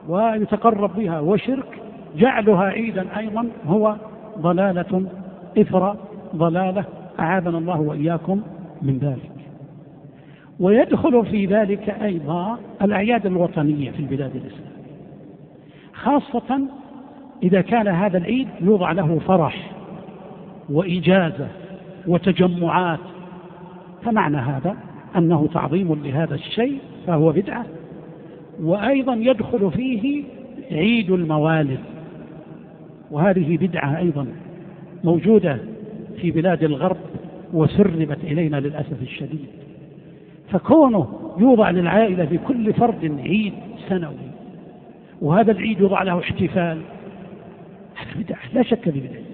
Speaker 2: ويتقرب بها، وشرك جعلها عيدا أيضا هو ضلالة إثر ضلالة، أعاذنا الله وإياكم من ذلك. ويدخل في ذلك أيضا الأعياد الوطنية في البلاد الإسلامية، خاصة إذا كان هذا العيد يوضع له فرح وإجازة وتجمعات، فمعنى هذا أنه تعظيم لهذا الشيء فهو بدعة. وأيضا يدخل فيه عيد الموالد، وهذه بدعة أيضا موجودة في بلاد الغرب وسربت إلينا للأسف الشديد. فكونه يوضع للعائلة في كل فرد عيد سنوي، وهذا العيد يوضع له احتفال، هذا بدعة لا شك في بدعيته،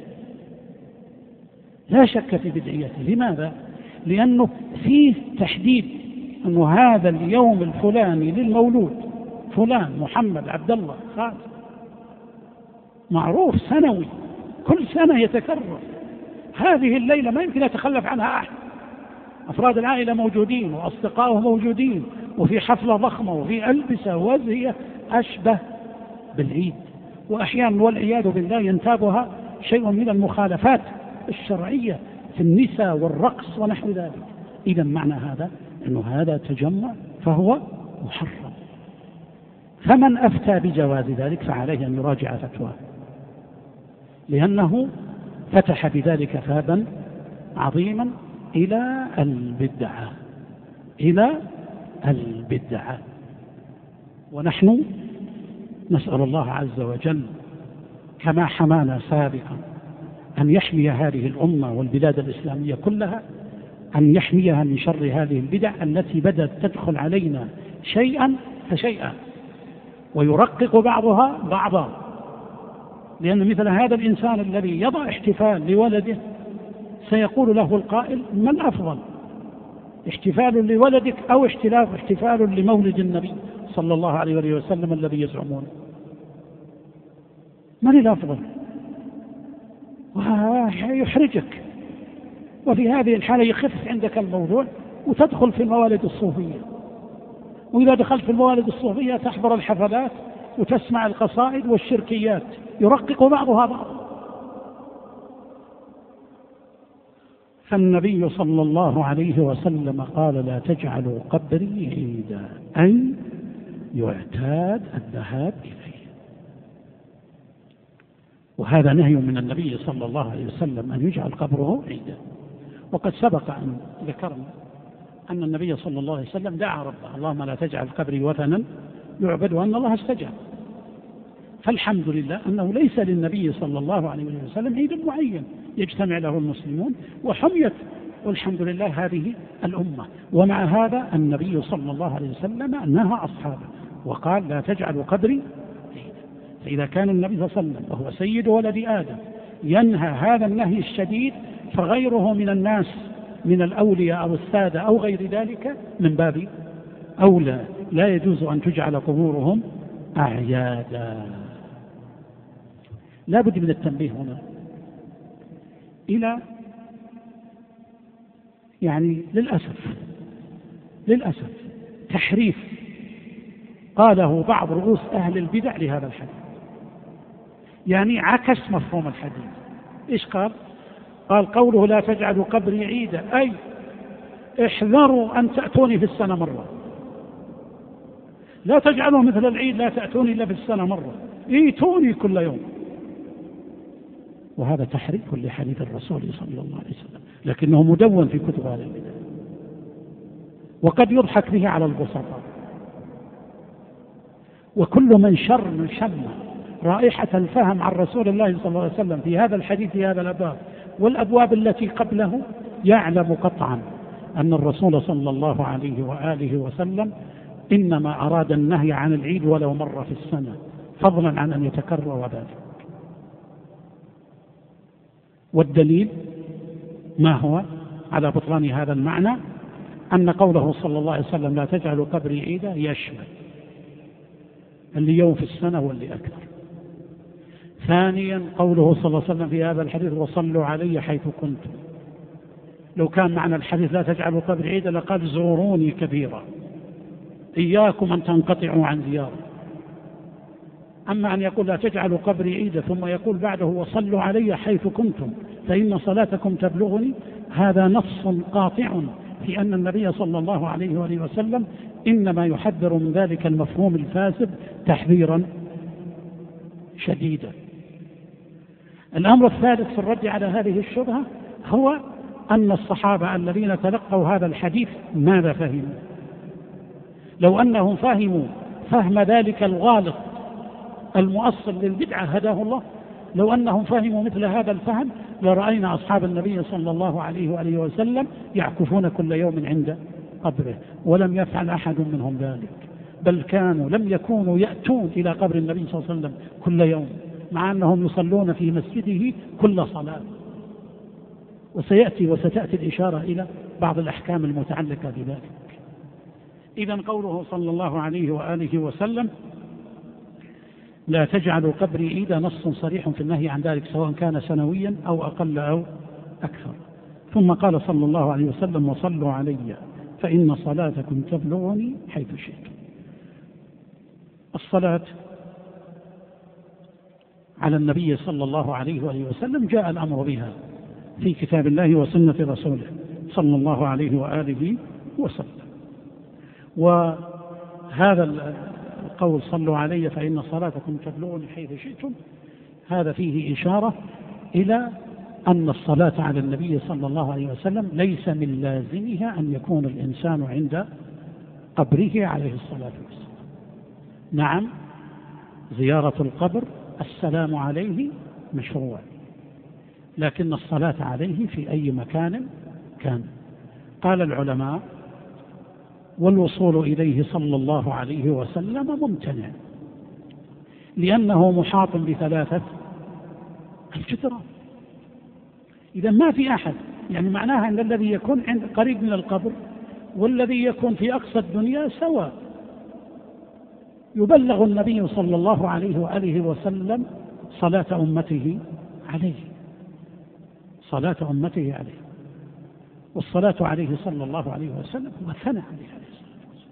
Speaker 2: لا شك في بدعيته. لماذا؟ لأنه فيه تحديد أنه هذا اليوم الفلاني للمولود فلان محمد عبد الله خالد، معروف سنوي كل سنة يتكرر. هذه الليلة ما يمكن يتخلف عنها أحد، أفراد العائلة موجودين وأصدقائه موجودين، وفي حفلة ضخمة وفي ألبسة وزهية أشبه بالعيد، وأحيانا والعياذ بالله ينتابها شيء من المخالفات الشرعية في النساء والرقص ونحو ذلك. إذا معنى هذا أنه هذا تجمع فهو محرم، فمن أفتى بجواز ذلك فعليه أن يراجع فتواه، لأنه فتح بذلك بابا عظيما إلى البدعة، إلى البدعة. ونحن نسأل الله عز وجل كما حمانا سابقا أن يحمي هذه الأمة والبلاد الإسلامية كلها، أن يحميها من شر هذه البدع التي بدأت تدخل علينا شيئا فشيئا ويرقق بعضها بعضا. لأن مثل هذا الإنسان الذي يضع احتفال لولده سيقول له القائل: ما الأفضل، احتفال لولدك أو احتفال لمولد النبي صلى الله عليه وسلم الذي يزعمون؟ من الأفضل؟ ويحرجك. وفي هذه الحالة يخف عندك الموضوع وتدخل في الموالد الصوفية، وإذا دخلت في الموالد الصوفية تحضر الحفلات وتسمع القصائد والشركيات يرقق بعضها بعضا. فالنبي صلى الله عليه وسلم قال: لا تجعلوا قبري عيدا، أي يعتاد الذهاب إليه. وهذا نهي من النبي صلى الله عليه وسلم أن يجعل قبره عيدا. وقد سبق أن ذكرنا أن النبي صلى الله عليه وسلم دعا ربه: اللهم لا تجعل قبري وثنا يعبد، وأن الله استجاب. فالحمد لله أنه ليس للنبي صلى الله عليه وسلم عيد معين يجتمع له المسلمون، وحميت والحمد لله هذه الأمة. ومع هذا النبي صلى الله عليه وسلم نهى أصحابه وقال: لا تجعلوا قبري عيدا. فإذا كان النبي صلى الله عليه وسلم وهو سيد ولد آدم ينهى هذا النهي الشديد، فغيره من الناس من الأولياء أو السادة أو غير ذلك من باب أولى. لا يجوز أن تجعل قبورهم أعيادا. لا بد من التنبيه هنا إلى للأسف تحريف قاله بعض رؤوس أهل البدع لهذا الحديث، يعني عكس مفهوم الحديث. إيش قال؟ قال: قوله لا تجعلوا قبري عيدا، أي احذروا أن تأتوني في السنة مرة، لا تجعلوا مثل العيد لا تأتوني إلا في السنة مرة، ائتوني كل يوم. وهذا تحريف لحديث الرسول صلى الله عليه وسلم، لكنه مدون في كتب أهل البدع، وقد يضحك به على البسطاء. وكل من شم رائحة الفهم عن رسول الله صلى الله عليه وسلم في هذا الحديث في هذا الباب والأبواب التي قبله يعلم قطعا أن الرسول صلى الله عليه وآله وسلم إنما أراد النهي عن العيد ولو مرة في السنة، فضلا عن أن يتكرر ذلك. والدليل ما هو على بطلان هذا المعنى؟ أن قوله صلى الله عليه وسلم لا تجعلوا قبري عيدا يشمل اللي يوم في السنة واللي أكثر. ثانيا قوله صلى الله عليه وسلم في هذا الحديث وصلوا علي حيث كنتم. لو كان معنى الحديث لا تجعلوا قبري عيدا لقال زوروني كبيرا، إياكم أن تنقطعوا عن زيارة. أما أن يقول لا تجعلوا قبري عيدا ثم يقول بعده وصلوا علي حيث كنتم فإن صلاتكم تبلغني، هذا نص قاطع في أن النبي صلى الله عليه وآله وسلم إنما يحذر من ذلك المفهوم الفاسد تحذيرا شديدا. الأمر الثالث في الرد على هذه الشبهة هو أن الصحابة الذين تلقوا هذا الحديث ماذا فهموا؟ لو أنهم فهموا فهم ذلك الغالط المؤصل للبدعة هداه الله، لو أنهم فهموا مثل هذا الفهم لرأينا أصحاب النبي صلى الله عليه وآله وسلم يعكفون كل يوم عند قبره، ولم يفعل أحد منهم ذلك، بل كانوا لم يكونوا يأتون إلى قبر النبي صلى الله عليه وسلم كل يوم، مع أنهم يصلون في مسجده كل صلاة. وستأتي الإشارة إلى بعض الأحكام المتعلقة بذلك. إذن قوله صلى الله عليه وآله وسلم لا تجعلوا قبري عيدا نص صريح في النهي عن ذلك سواء كان سنويا أو أقل أو أكثر. ثم قال صلى الله عليه وسلم وصلوا علي فإن صلاتكم تبلغني حيث شئتم. الصلاة على النبي صلى الله عليه وآله وسلم جاء الأمر بها في كتاب الله وسنة رسوله صلى الله عليه وآله وسلم. وهذا القول صلوا علي فإن صلاتكم تبلغني حيث شئتم هذا فيه إشارة إلى أن الصلاة على النبي صلى الله عليه وسلم ليس من لازمها أن يكون الإنسان عند قبره عليه الصلاة والسلام. نعم، زيارة القبر السلام عليه مشروع، لكن الصلاة عليه في أي مكان كان. قال العلماء والوصول إليه صلى الله عليه وسلم ممتنع، لأنه محاط بثلاثة الجدران. إذا ما في أحد، يعني معناها أن الذي يكون قريب من القبر والذي يكون في أقصى الدنيا سواء. يبلغ النبي صلى الله عليه وآله وسلم صلاة أمته عليه، صلاة أمته عليه، والصلاة عليه صلى الله عليه وسلم هو ثنى عليه الصلاة والسلام.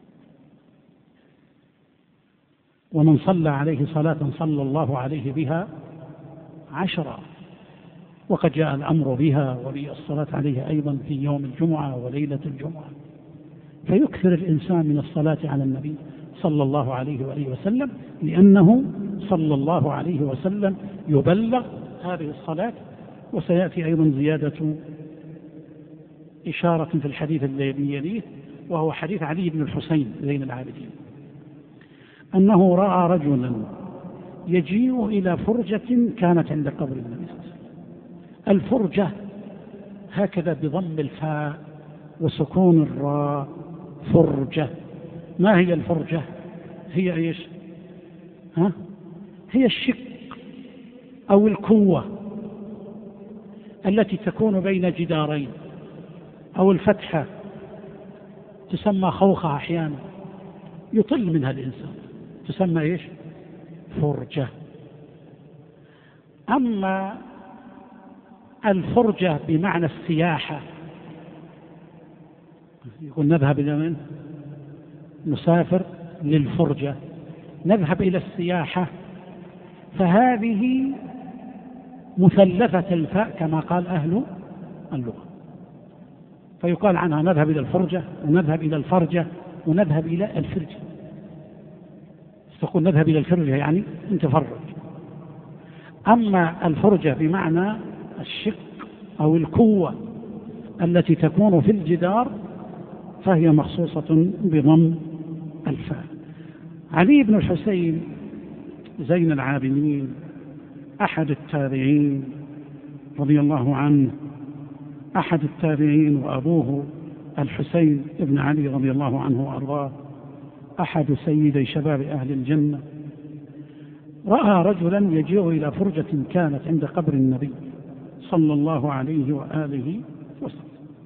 Speaker 2: ومن صلى عليه صلاة صلى الله عليه بها 10، وقد جاء الأمر بها وبالصلاة عليه أيضا في يوم الجمعة وليلة الجمعة. فيكثر الإنسان من الصلاة على النبي صلى الله عليه وآله وسلم، لأنه صلى الله عليه وسلم يبلغ هذه الصلاة. وسيأتي أيضا زيادة إشارة في الحديث الذي يليه، وهو حديث علي بن الحسين زين العابدين، أنه رأى رجلا يجيء إلى فرجة كانت عند قبر النبي صلى الله عليه وسلم. الفرجة هكذا بضم الفاء وسكون الراء، فرجة. ما هي الفرجة؟ هي إيش؟ هي الشق أو الكوة التي تكون بين جدارين، أو الفتحة تسمى خوخة أحيانا يطل منها الإنسان، تسمى إيش؟ فرجة. أما الفرجة بمعنى السياحة، يقول نذهب إلى من؟ نسافر للفرجة، نذهب إلى السياحة، فهذه مثلثة الفاء كما قال أهل اللغة، فيقال عنها نذهب إلى الفرجة ونذهب إلى الفرجة ونذهب إلى الفرجة. تقول نذهب إلى الفرجة يعني نتفرج. أما الفرجة بمعنى الشق أو الكوة التي تكون في الجدار فهي مخصوصة بضم الفاء. علي بن الحسين زين العابدين أحد التابعين رضي الله عنه، أحد التابعين، وأبوه الحسين بن علي رضي الله عنه وأرضاه أحد سيدي شباب أهل الجنة، رأى رجلا يجيء إلى فرجة كانت عند قبر النبي صلى الله عليه وآله وسلم،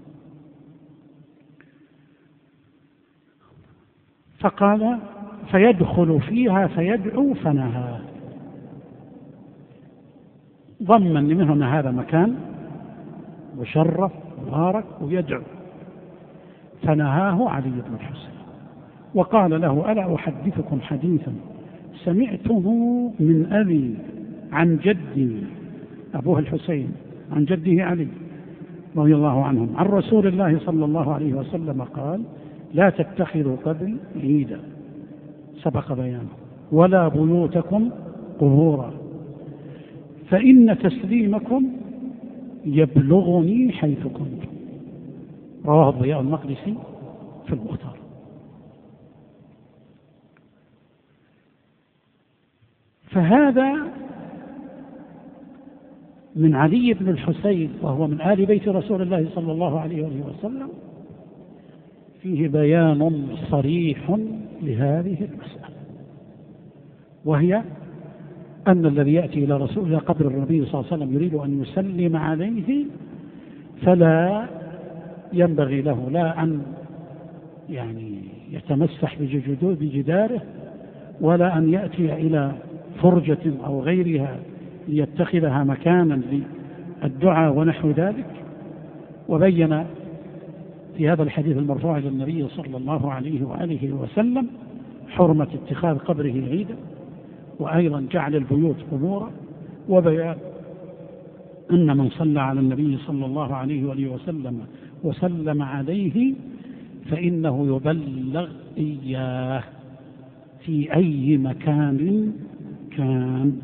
Speaker 2: فقال فيدخل فيها فيدعو فنهاه، ضمن منه أن هذا مكان مشرف مبارك ويدعو، فنهاه علي بن الحسين وقال له ألا أحدثكم حديثا سمعته من أبي عن جدي، أبوه الحسين، عن جده علي رضي الله عنهم، عن رسول الله صلى الله عليه وسلم قال: لا تتخذوا قبري عيدا، سبق بيانه، ولا بيوتكم قبورا، فإن تسليمكم يبلغني حيث كنتم. رواه الضياء المقدسي في المختار. فهذا من علي بن الحسين، وهو من آل بيت رسول الله صلى الله عليه وسلم، فيه بيان صريح لهذه المسألة، وهي أن الذي يأتي إلى قبر النبي صلى الله عليه وسلم يريد أن يسلم عليه، فلا ينبغي له لا أن يتمسح بجداره، ولا أن يأتي إلى فرجة أو غيرها ليتخذها مكانا للدعاء ونحو ذلك. وبين في هذا الحديث المرفوع إلى النبي صلى الله عليه وآله وسلم حرمة اتخاذ قبره عيدا، وأيضا جعل البيوت قبورا، وبيان أن من صلى على النبي صلى الله عليه وآله وسلم وسلم عليه فإنه يبلغ إياه في أي مكان كان.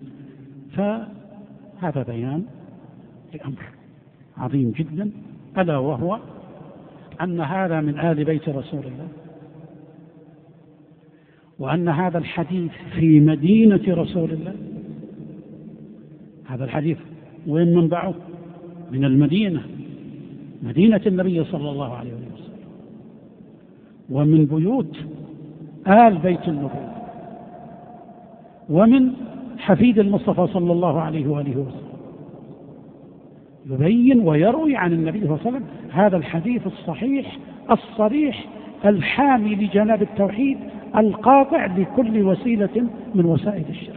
Speaker 2: فهذا بيان لأمر عظيم جدا، ألا وهو أن هذا من آل بيت رسول الله، وأن هذا الحديث في مدينة رسول الله. هذا الحديث وين منبعه؟ من المدينة، مدينة النبي صلى الله عليه وسلم، ومن بيوت آل بيت النبوة، ومن حفيد المصطفى صلى الله عليه وآله وسلم، يبين ويروي عن النبي صلى الله عليه وسلم هذا الحديث الصحيح الصريح الحامي لجناب التوحيد القاطع لكل وسيلة من وسائل الشرك.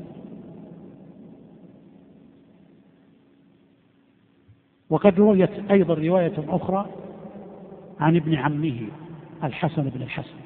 Speaker 2: وقد رويت أيضا رواية أخرى عن ابن عمه الحسن بن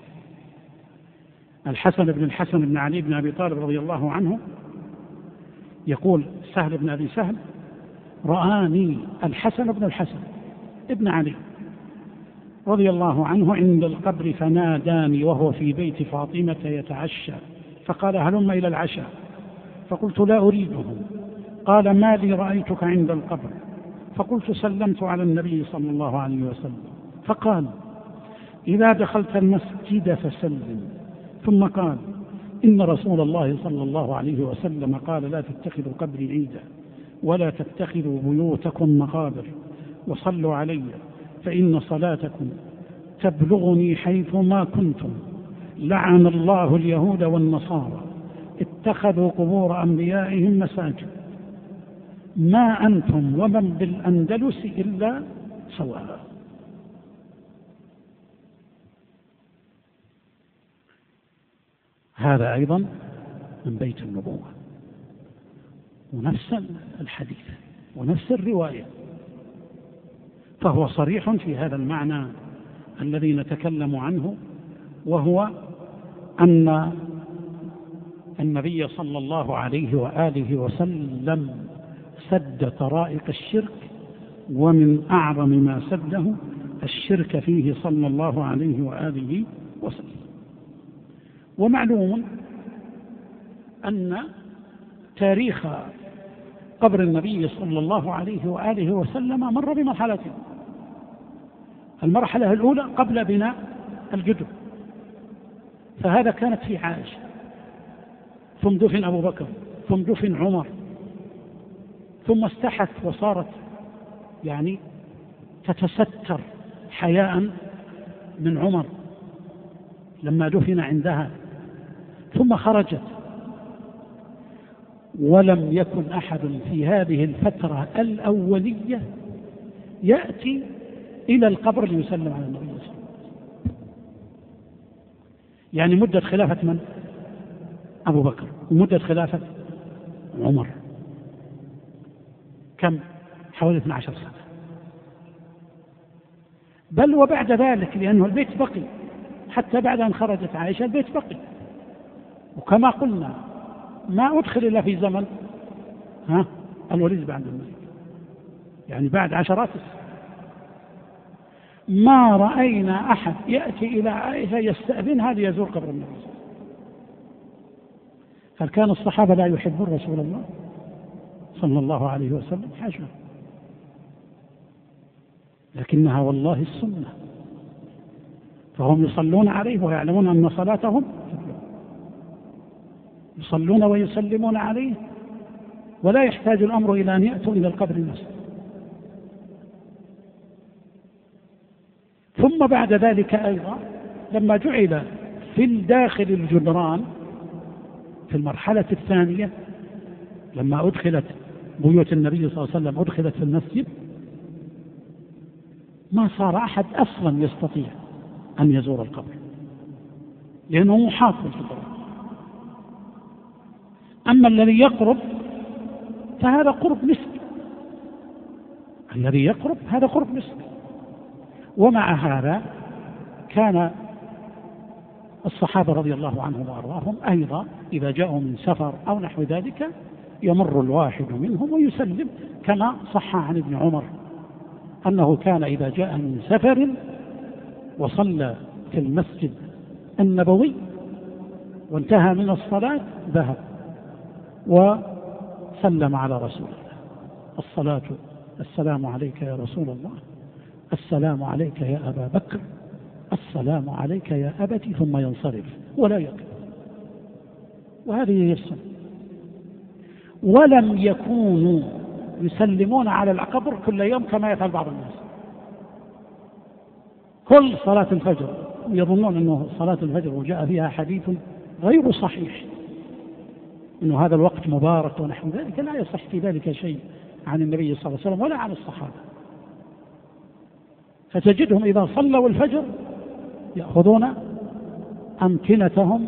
Speaker 2: الحسن بن علي بن أبي طالب رضي الله عنه، يقول سهل بن أبي سهل: رآني الحسن ابن علي رضي الله عنه عند القبر فناداني وهو في بيت فاطمة يتعشى، فقال: هلم إلى العشاء، فقلت: لا أريده. قال: ما لي رأيتك عند القبر؟ فقلت: سلمت على النبي صلى الله عليه وسلم. فقال: إذا دخلت المسجد فسلم. ثم قال: إن رسول الله صلى الله عليه وسلم قال: لا تتخذوا قبري عيدا، ولا تتخذوا بيوتكم مقابر، وصلوا علي فإن صلاتكم تبلغني حيث ما كنتم. لعن الله اليهود والنصارى اتخذوا قبور أنبيائهم مساجد، ما أنتم ومن بالأندلس إلا سواء. هذا أيضا من بيت النبوة، ونفس الحديث ونفس الرواية، فهو صريح في هذا المعنى الذي نتكلم عنه، وهو أن النبي صلى الله عليه وآله وسلم سد طرائق الشرك، ومن أعظم ما سده الشرك فيه صلى الله عليه وآله وسلم. ومعلوم أن تاريخ قبر النبي صلى الله عليه وآله وسلم مر بمرحلتين. المرحلة الأولى قبل بناء الجدر، فهذا كانت في عائشة، ثم دفن أبو بكر، ثم دفن عمر، ثم استحت وصارت تتستر حياء من عمر لما دفن عندها، ثم خرجت. ولم يكن أحد في هذه الفترة الأولية يأتي إلى القبر ليسلم على النبي صلى الله عليه وسلم. مدة خلافة من؟ أبو بكر، ومدة خلافة عمر كم؟ حوالي 12 سنة، بل وبعد ذلك، لأنه البيت بقي حتى بعد أن خرجت عائشة، البيت بقي وكما قلنا ما أدخل إلا في زمن الوليد بن عبد الملك، يعني بعد عشرات السنين. ما رأينا أحد يأتي إلى عائشة يستأذنها ليزور قبر النبي. هل كان الصحابة لا يحبون رسول الله صلى الله عليه وسلم؟ حاشا، لكنها والله السنة. فهم يصلون عليه ويعلمون أن صلاتهم يصلون ويسلمون عليه، ولا يحتاج الأمر إلى أن يأتوا إلى القبر نفسه. ثم بعد ذلك أيضا لما جعل في الداخل الجدران في المرحلة الثانية، لما أدخلت بيوت النبي صلى الله عليه وسلم أدخلت في المسجد، ما صار أحد أصلا يستطيع أن يزور القبر لأنه محاط بالجدران. أما الذي يقرب فهذا قرب نسبي، الذي يقرب هذا قرب نسبي. ومع هذا كان الصحابة رضي الله عنهم وأرضاهم أيضا إذا جاءوا من سفر أو نحو ذلك يمر الواحد منهم ويسلم، كما صح عن ابن عمر أنه كان إذا جاء من سفر وصلى في المسجد النبوي وانتهى من الصلاة ذهب وسلم على رسول الله: السلام عليك يا رسول الله، السلام عليك يا أبا بكر، السلام عليك يا أبتي، ثم ينصرف ولا يقف. وهذه هي السنة. ولم يكونوا يسلمون على القبر كل يوم كما يفعل بعض الناس، كل صلاة الفجر يظنون أنه صلاة الفجر وجاء فيها حديث غير صحيح أنه هذا الوقت مبارك ونحو ذلك، لا يصح في ذلك شيء عن النبي صلى الله عليه وسلم ولا عن الصحابة. فتجدهم إذا صلوا الفجر يأخذون أمكنتهم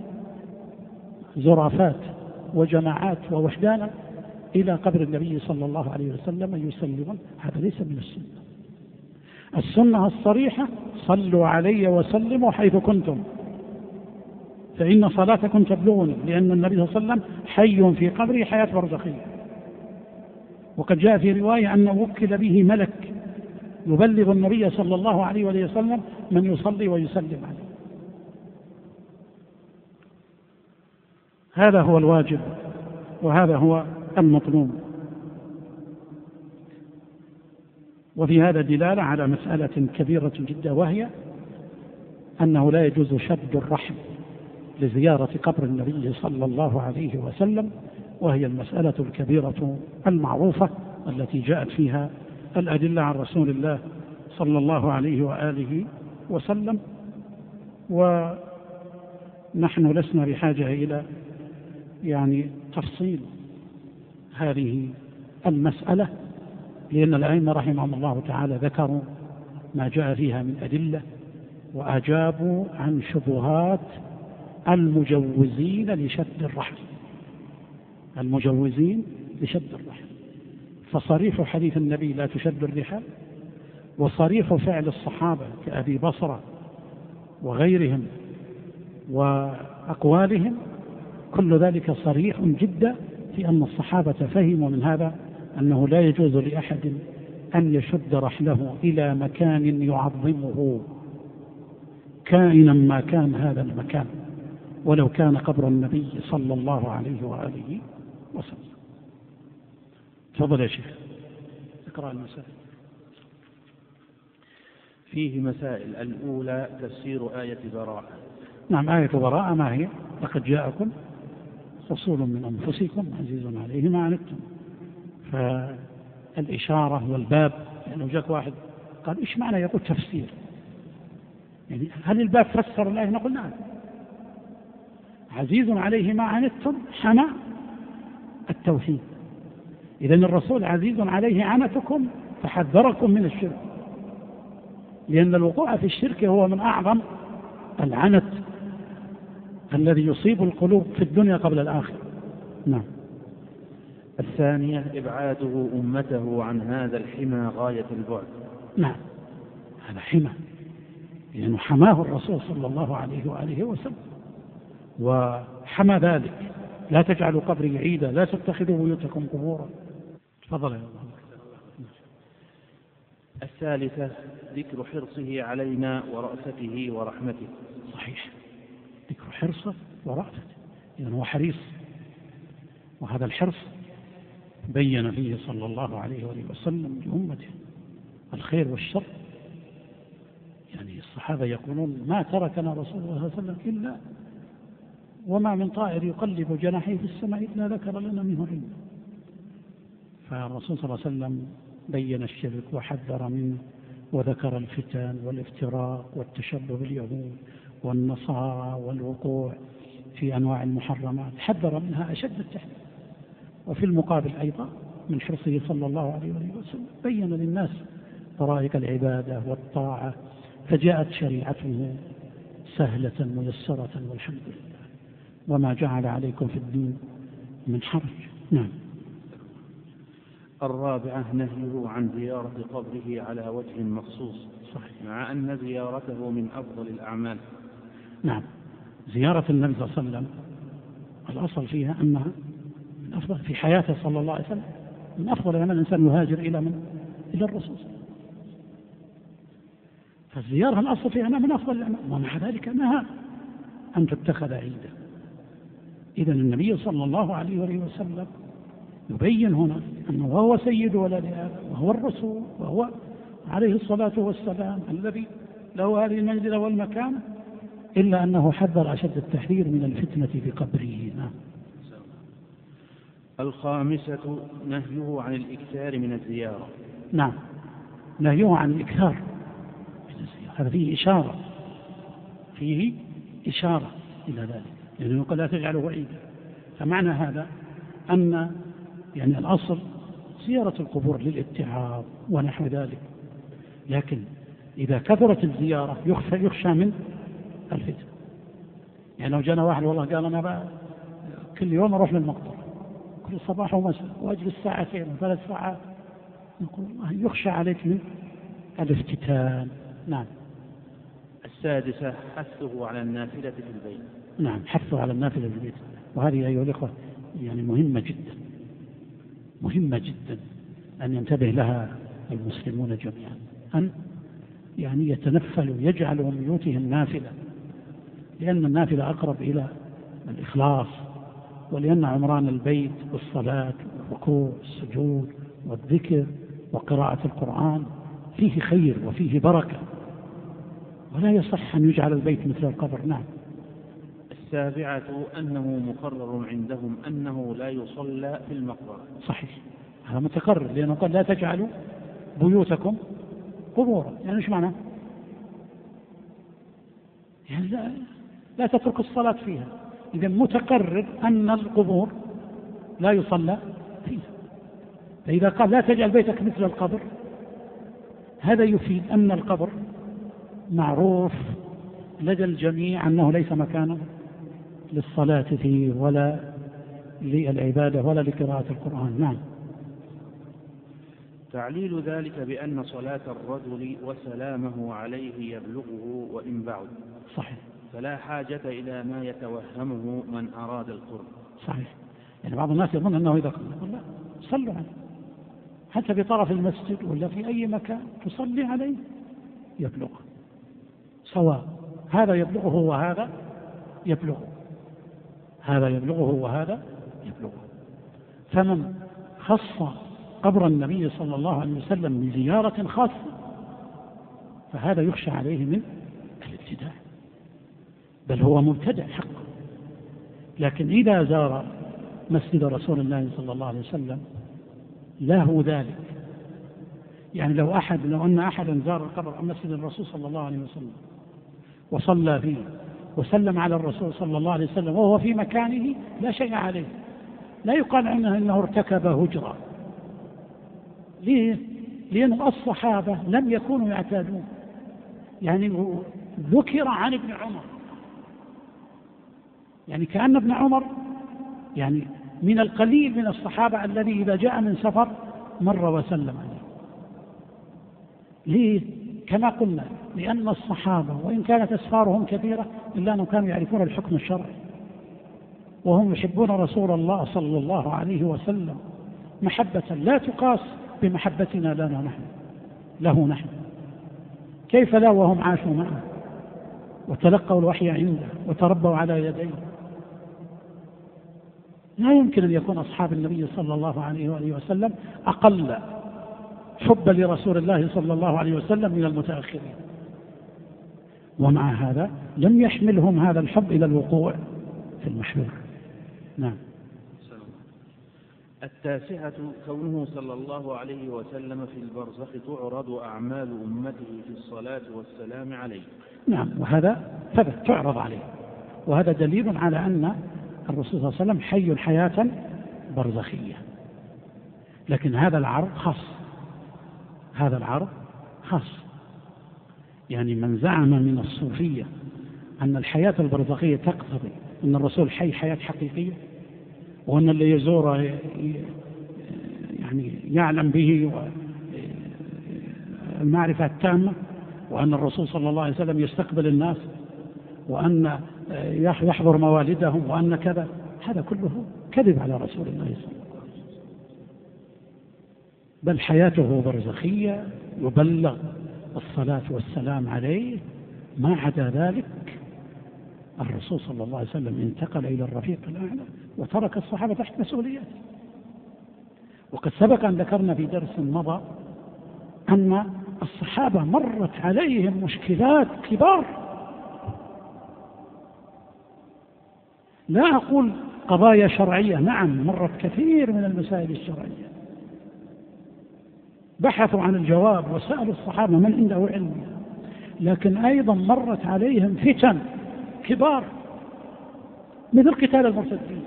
Speaker 2: زرافات وجماعات ووحدانا إلى قبر النبي صلى الله عليه وسلم يسلمون. هذا ليس من السنة. السنة الصريحة: صلوا علي وسلموا حيث كنتم فإن صلاتكم تبلغني، لأن النبي صلى الله عليه وسلم حي في قبره حياة برزخية. وقد جاء في رواية أنه وكل به ملك يبلغ النبي صلى الله عليه وسلم من يصلي ويسلم عليه. هذا هو الواجب وهذا هو المطلوب. وفي هذا دلالة على مسألة كبيرة جدا، وهي أنه لا يجوز شد الرحم لزيارة قبر النبي صلى الله عليه وسلم، وهي المسألة الكبيرة المعروفة التي جاءت فيها الأدلة عن رسول الله صلى الله عليه وآله وسلم. ونحن لسنا بحاجة إلى تفصيل هذه المسألة، لأن الأئمة رحمهم الله تعالى ذكروا ما جاء فيها من أدلة وأجابوا عن شبهات المجوزين لشد الرحم. المجوزين لشد الرحم، فصريح حديث النبي لا تشد الرحال، وصريح فعل الصحابة كأبي بصرة وغيرهم وأقوالهم، كل ذلك صريح جدا في أن الصحابة فهموا من هذا أنه لا يجوز لأحد أن يشد رحله إلى مكان يعظمه كائنا ما كان هذا المكان، ولو كان قبر النبي صلى الله عليه وآله وسلم. تفضل يا شيخ اقرأ المسائل.
Speaker 3: فيه مسائل. الأولى تفسير آية براءة.
Speaker 2: نعم، آية براءة ما هي؟ لقد جاءكم رسول من أنفسكم عزيز عليه ما عنتم. فالإشارة والباب، يعني جاءك واحد قال إيش معنى يقول تفسير؟ يعني هل الباب فسر الآية؟ نقول نعم. عزيز عليه ما عنتم حمى التوحيد. إذن الرسول عزيز عليه عنتكم فحذركم من الشرك، لأن الوقوع في الشرك هو من أعظم العنت الذي يصيب القلوب في الدنيا قبل الآخرة. نعم.
Speaker 3: الثانية إبعاده أمته عن هذا الحمى غاية البعد.
Speaker 2: نعم، هذا حمى لأنه حماه الرسول صلى الله عليه وآله وسلم، وحمى ذلك: لا تجعلوا قبري عيدا، لا تتخذوا بيوتكم قبورا. تفضل يا الله.
Speaker 3: الثالثة ذكر حرصه علينا ورأفته ورحمته.
Speaker 2: صحيح، ذكر حرصه ورأفته، إذن هو حريص، وهذا الحرص بين فيه صلى الله عليه وسلم لأمته الخير والشر. يعني الصحابة يقولون: ما تركنا رسول الله صلى الله عليه وسلم إلا وما من طائر يقلب جناحيه في السماء إلا ذكر لنا منه علم. فالرسول صلى الله عليه وسلم بين الشرك وحذر منه، وذكر الفتن والافتراق والتشبه باليهود والنصارى والوقوع في أنواع المحرمات، حذر منها أشد التحذير. وفي المقابل أيضا من حرصه صلى الله عليه وسلم بين للناس طرائق العبادة والطاعة، فجاءت شريعته سهلة ميسرة والحمد لله، وما جعل عليكم في الدين من حرج. نعم.
Speaker 3: الرابعة نهيه عن زيارة قبره على وجه مخصوص،
Speaker 2: صحيح،
Speaker 3: مع أن زيارته من أفضل الأعمال.
Speaker 2: نعم، زيارة النبي صلى الله عليه وسلم الأصل فيها أنها من أفضل في حياته صلى الله عليه وسلم، من أفضل أن الإنسان يهاجر إلى الرسول. فالزيارة الأصل فيها أنها من أفضل الأعمال، ومع ذلك نهى أن تتخذ عيدا. إذن النبي صلى الله عليه وسلم يبين هنا أنه هو سيد ولد آدم، وهو الرسول، وهو عليه الصلاة والسلام الذي له هذه المنزلة والمكانة، إلا أنه حذر أشد التحذير من الفتنة في قبره. نعم.
Speaker 3: الخامسة نهيه عن الإكثار من الزيارة.
Speaker 2: نعم، نهيه عن الإكثار من الزيارة، هذا فيه إشارة إلى ذلك، لأنه يقول: لا تجعلوا عيدا. فمعنى هذا أن يعني الأصل زيارة القبور للاتعاظ ونحو ذلك، لكن إذا كثرت الزيارة يخشى من الفتن. يعني لو جانا واحد والله قال: أنا كل يوم أروح للمقبرة كل صباح ومساء وأجلس ساعتين وثلاث ساعات، نقول الله يخشى عليك من الافتتان. نعم.
Speaker 3: السادسة حثه على النافلة في البيت.
Speaker 2: نعم، حثه على النافلة في البيت، وهذه أيها الإخوة يعني مهمة جدا أن ينتبه لها المسلمون جميعا، أن يعني يتنفلوا، يجعلوا من بيوتهم نافلة، لأن النافلة أقرب إلى الإخلاص، ولأن عمران البيت بالصلاة والركوع والسجود والذكر وقراءة القرآن فيه خير وفيه بركة، ولا يصح أن يجعل البيت مثل القبر. نعم.
Speaker 3: السابعة أنه مقرر عندهم أنه لا يصلى في المقبرة.
Speaker 2: صحيح، هذا متقرر، لأنه قال: لا تجعلوا بيوتكم قبورا. يعني إيش معنى؟ يعني لا تترك الصلاة فيها. إذا متقرر أن القبور لا يصلى فيها، فإذا قال: لا تجعل بيتك مثل القبر، هذا يفيد أن القبر معروف لدى الجميع أنه ليس مكانا للصلاة فيه ولا للعبادة ولا لقراءة القرآن. نعم.
Speaker 3: تعليل ذلك بأن صلاة الرجل وسلامه عليه يبلغه وإن بعد.
Speaker 2: صحيح،
Speaker 3: فلا حاجة إلى ما يتوهمه من أراد القرب.
Speaker 2: صحيح، يعني بعض الناس يظن أنه إذا قال: لا، صلوا عليه حتى في طرف المسجد ولا في أي مكان تصلي عليه يبلغه، سواء هذا يبلغه وهذا يبلغه، هذا يبلغه وهذا يبلغه. فمن خص قبر النبي صلى الله عليه وسلم بزيارة خاصة فهذا يخشى عليه من الابتداع، بل هو مبتدع حقا. لكن إذا زار مسجد رسول الله صلى الله عليه وسلم له ذلك، يعني لو أن أحدا زار قبر مسجد الرسول صلى الله عليه وسلم وصلى فيه وسلم على الرسول صلى الله عليه وسلم وهو في مكانه لا شيء عليه، لا يقال عنه إنه ارتكب هجرة. ليه؟ لأن الصحابة لم يكونوا يعتادون. يعني ذكر عن ابن عمر، يعني كأن ابن عمر يعني من القليل من الصحابة الذي إذا جاء من سفر مر وسلم عليه. ليه؟ كما قلنا، لأن الصحابة وإن كانت أسفارهم كثيرة إلا أنهم كانوا يعرفون الحكم الشرعي، وهم يحبون رسول الله صلى الله عليه وسلم محبة لا تقاس بمحبتنا له نحن. كيف لا وهم عاشوا معه وتلقوا الوحي عنده وتربوا على يديه؟ لا يمكن أن يكون أصحاب النبي صلى الله عليه وآله وسلم أقل حبا لرسول الله صلى الله عليه وسلم من المتأخرين، ومع هذا لم يحملهم هذا الحب إلى الوقوع في المحذور. نعم.
Speaker 3: 9 كونه صلى الله عليه وسلم في البرزخ تعرض أعمال أمته في الصلاة والسلام عليه.
Speaker 2: نعم، وهذا ثبت تعرض عليه، وهذا دليل على أن الرسول صلى الله عليه وسلم حي حياة برزخية. لكن هذا العرض خاص، يعني من زعم من الصوفية أن الحياة البرزخية تقتضي أن الرسول حي حياة حقيقية، وأن اللي يزوره يعني يعلم به المعرفة التامة، وأن الرسول صلى الله عليه وسلم يستقبل الناس، وأن يحضر موالدهم، وأن كذا، هذا كله كذب على رسول الله صلى الله عليه وسلم. بل حياته برزخية يبلغ الصلاة والسلام عليه. ما عدا ذلك الرسول صلى الله عليه وسلم انتقل إلى الرفيق الأعلى وترك الصحابة تحت مسؤوليته. وقد سبق أن ذكرنا في درس مضى أن الصحابة مرت عليهم مشكلات كبار، لا أقول قضايا شرعية، نعم مرت كثير من المسائل الشرعية، بحثوا عن الجواب وسألوا الصحابة من عنده علم، لكن أيضا مرت عليهم فتن كبار مثل قتال المرتدين،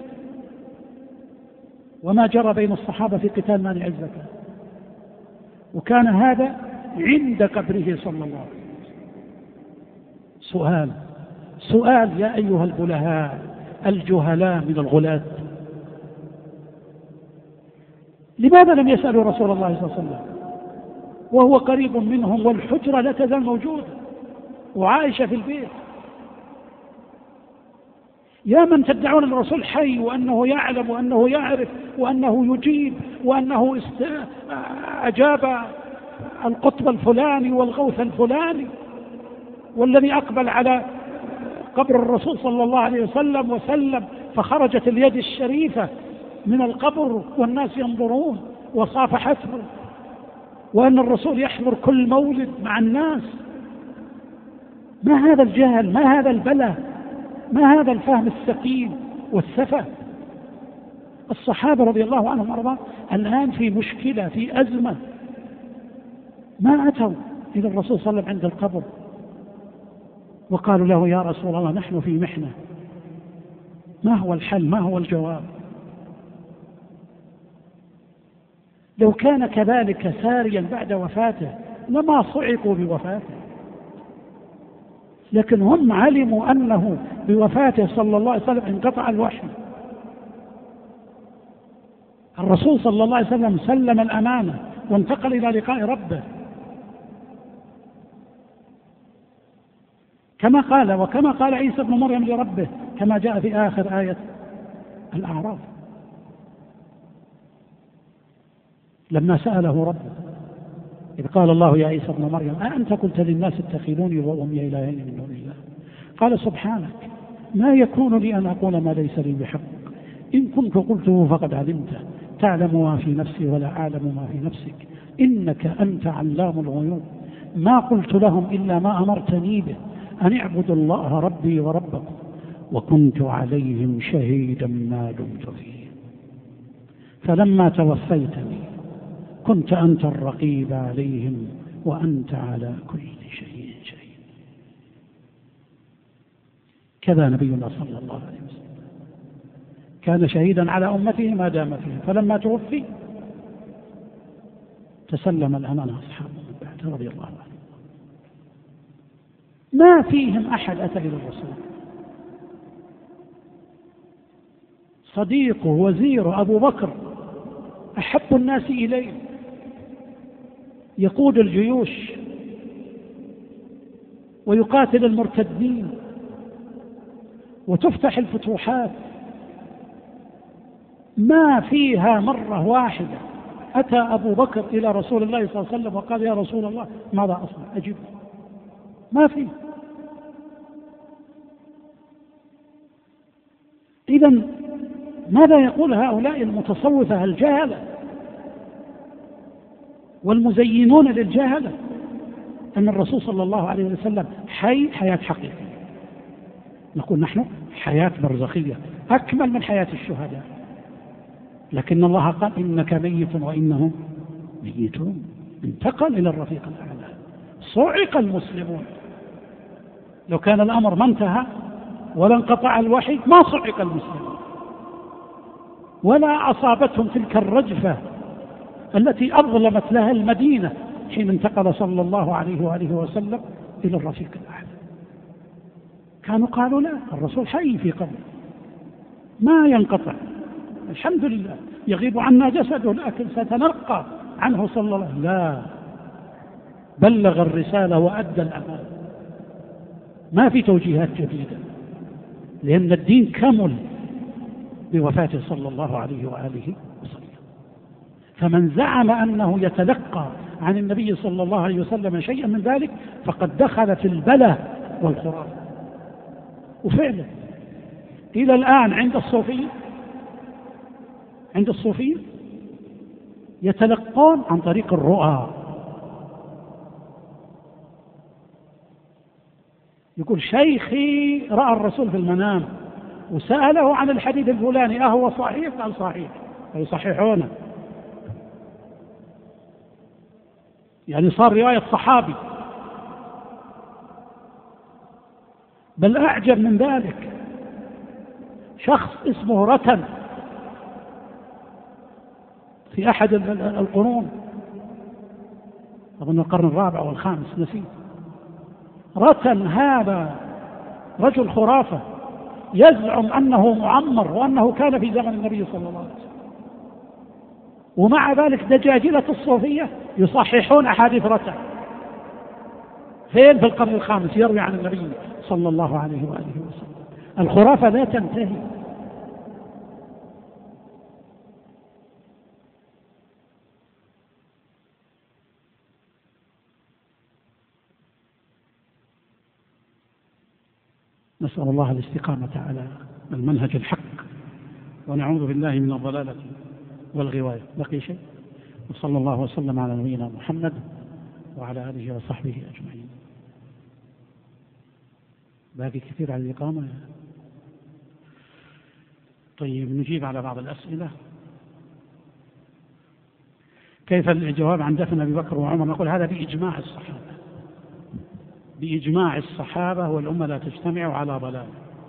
Speaker 2: وما جرى بين الصحابة في قتال مانع الزكاة، وكان هذا عند قبره صلى الله عليه وسلم. سؤال يا أيها البلهاء الجهلاء من الغلاة، لماذا لم يسألوا رسول الله صلى الله عليه وسلم وهو قريب منهم والحجرة لا تزال موجودة وعائشة في البيت؟ يا من تدعون الرسول حي وأنه يعلم وأنه يعرف وأنه يجيب وأنه أجاب القطب الفلاني والغوث الفلاني، والذي أقبل على قبر الرسول صلى الله عليه وسلم فخرجت اليد الشريفة من القبر والناس ينظرون وصافحته، وأن الرسول يحضر كل مولد مع الناس. ما هذا الجهل؟ ما هذا البلاء؟ ما هذا الفهم السقيم والسفه؟ الصحابة رضي الله عنهم وارضاهم الآن في مشكلة، في أزمة، ما أتوا إلى الرسول صلى الله عليه وسلم عند القبر وقالوا له يا رسول الله نحن في محنة، ما هو الحل؟ ما هو الجواب؟ لو كان كذلك ساريا بعد وفاته لما صعقوا بوفاته، لكن هم علموا أنه بوفاته صلى الله عليه وسلم انقطع الوحي. الرسول صلى الله عليه وسلم سلم الأمانة وانتقل إلى لقاء ربه، كما قال عيسى بن مريم لربه، كما جاء في آخر آية الأعراف لما سأله ربه إذ قال الله يا عيسى ابن مريم أأنت قلت للناس اتخذوني وأمي إلهين من دون الله؟ قال سبحانك ما يكون لي أن أقول ما ليس لي بحق، إن كنت قلته فقد علمته، تعلم ما في نفسي ولا أعلم ما في نفسك، إنك أنت علام الغيوب، ما قلت لهم إلا ما أمرتني به أن اعبدوا الله ربي وربكم وكنت عليهم شهيدا ما دمت فيه، فلما توفيتني كنت أنت الرقيب عليهم وأنت على كل شيء شهيد. كذا نبينا صلى الله عليه وسلم كان شهيدا على أمته ما دام فيها، فلما توفي تسلم الأمانة أصحابه من بعده رضي الله عنه، ما فيهم أحد أتى إلى الرسول. صديقه وزيره أبو بكر أحب الناس إليه، يقود الجيوش ويقاتل المرتدين وتفتح الفتوحات ما فيها مرة واحدة أتى أبو بكر إلى رسول الله صلى الله عليه وسلم وقال يا رسول الله ماذا أصنع أجب؟ ما فيه. إذن ماذا يقول هؤلاء المتصوفة الجهلة والمزينون للجهلة؟ أن الرسول صلى الله عليه وسلم حي حياة حقيقية. نقول نحن حياة برزخية أكمل من حياة الشهداء، لكن الله قال إنك ميت وإنهم ميتون، انتقل إلى الرفيق الأعلى. صعق المسلمون، لو كان الأمر ما انتهى ولا انقطع الوحي ما صعق المسلمون ولا أصابتهم تلك الرجفة التي أظلمت لها المدينة حين انتقل صلى الله عليه وآله وسلم إلى الرفيق الأعلى. كانوا قالوا لا، الرسول حي في قبره ما ينقطع، الحمد لله يغيب عنا جسده لكن ستنقى عنه صلى الله عليه وسلم. لا، بلغ الرسالة وأدى الأمانة، ما في توجيهات جديدة، لأن الدين كمل بوفاته صلى الله عليه وآله وسلم. فمن زعم أنه يتلقى عن النبي صلى الله عليه وسلم شيئا من ذلك فقد دخل في البلاء والخرافة. وفعلا إلى الآن عند الصوفية يتلقون عن طريق الرؤى. يقول شيخي رأى الرسول في المنام وسأله عن الحديث الفلاني أهو صحيح؟ قال صحيح، فيصححونه، يعني صار رواية صحابي. بل أعجب من ذلك، شخص اسمه رتن في أحد القرون، أظن القرن الرابع والخامس نسيت. رتن هذا رجل خرافة يزعم أنه معمر وأنه كان في زمن النبي صلى الله عليه وسلم، ومع ذلك دجاجلة الصوفية يصححون أحاديث رتن. فين في القرن الخامس يروي عن النبي صلى الله عليه وآله وسلم. الخرافة لا تنتهي. نسأل الله الاستقامة على المنهج الحق ونعوذ بالله من الضلالة والغواية. بقي شيء؟ وصلى الله وسلم على نبينا محمد وعلى آله وصحبه أجمعين. باقي كثير على الإقامة. طيب نجيب على بعض الأسئلة. كيف الجواب عن دفن أبي بكر وعمر؟ نقول هذا بإجماع الصحابة، بإجماع الصحابة، والأمة لا تجتمع على ضلال.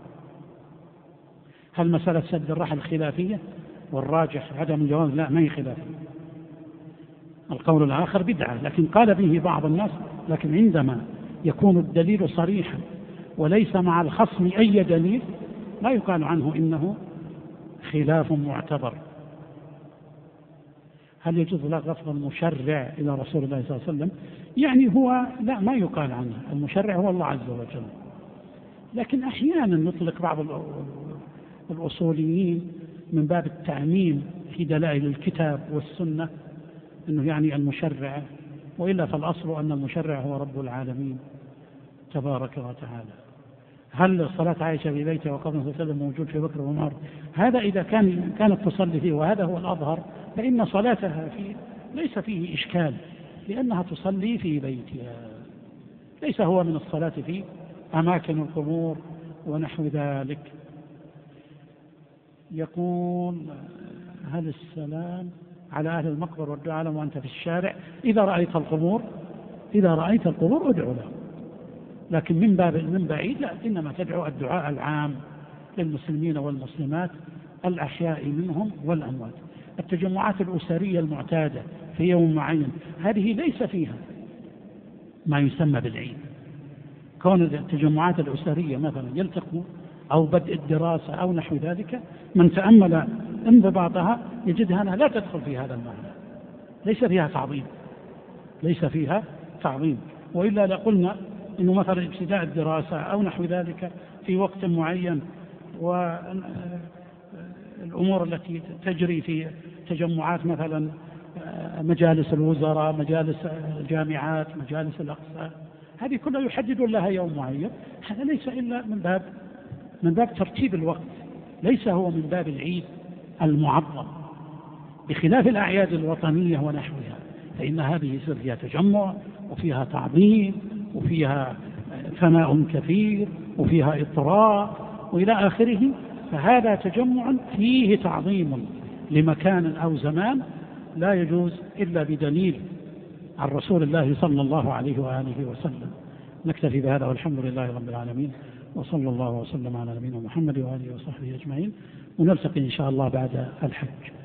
Speaker 2: هل مسألة سد الرحل خلافية؟ والراجح عدم الجواز. لا، ما هي خلافية. القول الآخر بدعة، لكن قال به بعض الناس، لكن عندما يكون الدليل صريحا وليس مع الخصم أي دليل لا يقال عنه إنه خلاف معتبر. هل يجوز لك رفض المشرع إلى رسول الله صلى الله عليه وسلم؟ يعني هو لا، ما يقال عنه، المشرع هو الله عز وجل، لكن أحيانا نطلق بعض الأصوليين من باب التعميم في دلائل الكتاب والسنة أنه يعني المشرع، وإلا فالأصل أن المشرع هو رب العالمين تبارك وتعالى. هل صلاة عائشة في بيتها وقبل صلى الله عليه وسلم موجود في بكر وعمر؟ هذا إذا كانت تصلي فيه، وهذا هو الأظهر، فإن صلاتها فيه ليس فيه إشكال، لأنها تصلي في بيتها، ليس هو من الصلاة في أماكن القبور ونحو ذلك. يقول هل السلام على أهل المقبر والدعاء لهم وأنت في الشارع؟ إذا رأيت القبور ادعو له، لكن من بعيد لا، إنما تدعو الدعاء العام للمسلمين والمسلمات الأحياء منهم والأموات. التجمعات الأسرية المعتادة في يوم معين هذه ليس فيها ما يسمى بالعيد. كون التجمعات الأسرية مثلا يلتقوا أو بدء الدراسة أو نحو ذلك، من تأمل انضباطها يجدها أنها لا تدخل في هذا المعنى، ليس فيها تعظيم. وإلا لقلنا إنه مثلا ابتداء الدراسة أو نحو ذلك في وقت معين الأمور التي تجري في تجمعات مثلا مجالس الوزراء، مجالس الجامعات، مجالس الأقسام، هذه كلها يحددون لها يوم معين. هذا ليس إلا من باب ترتيب الوقت، ليس هو من باب العيد المعظم، بخلاف الأعياد الوطنية ونحوها، فإن هذه يصير فيها تجمع وفيها تعظيم وفيها ثناء كثير وفيها إطراء وإلى آخره. فهذا تجمع فيه تعظيم لمكان أو زمان لا يجوز إلا بدليل عن رسول الله صلى الله عليه وآله وسلم. نكتفي بهذا والحمد لله رب العالمين، وصلى الله وسلم على نبينا محمد وآله وصحبه أجمعين، ونلتقي إن شاء الله بعد الحج.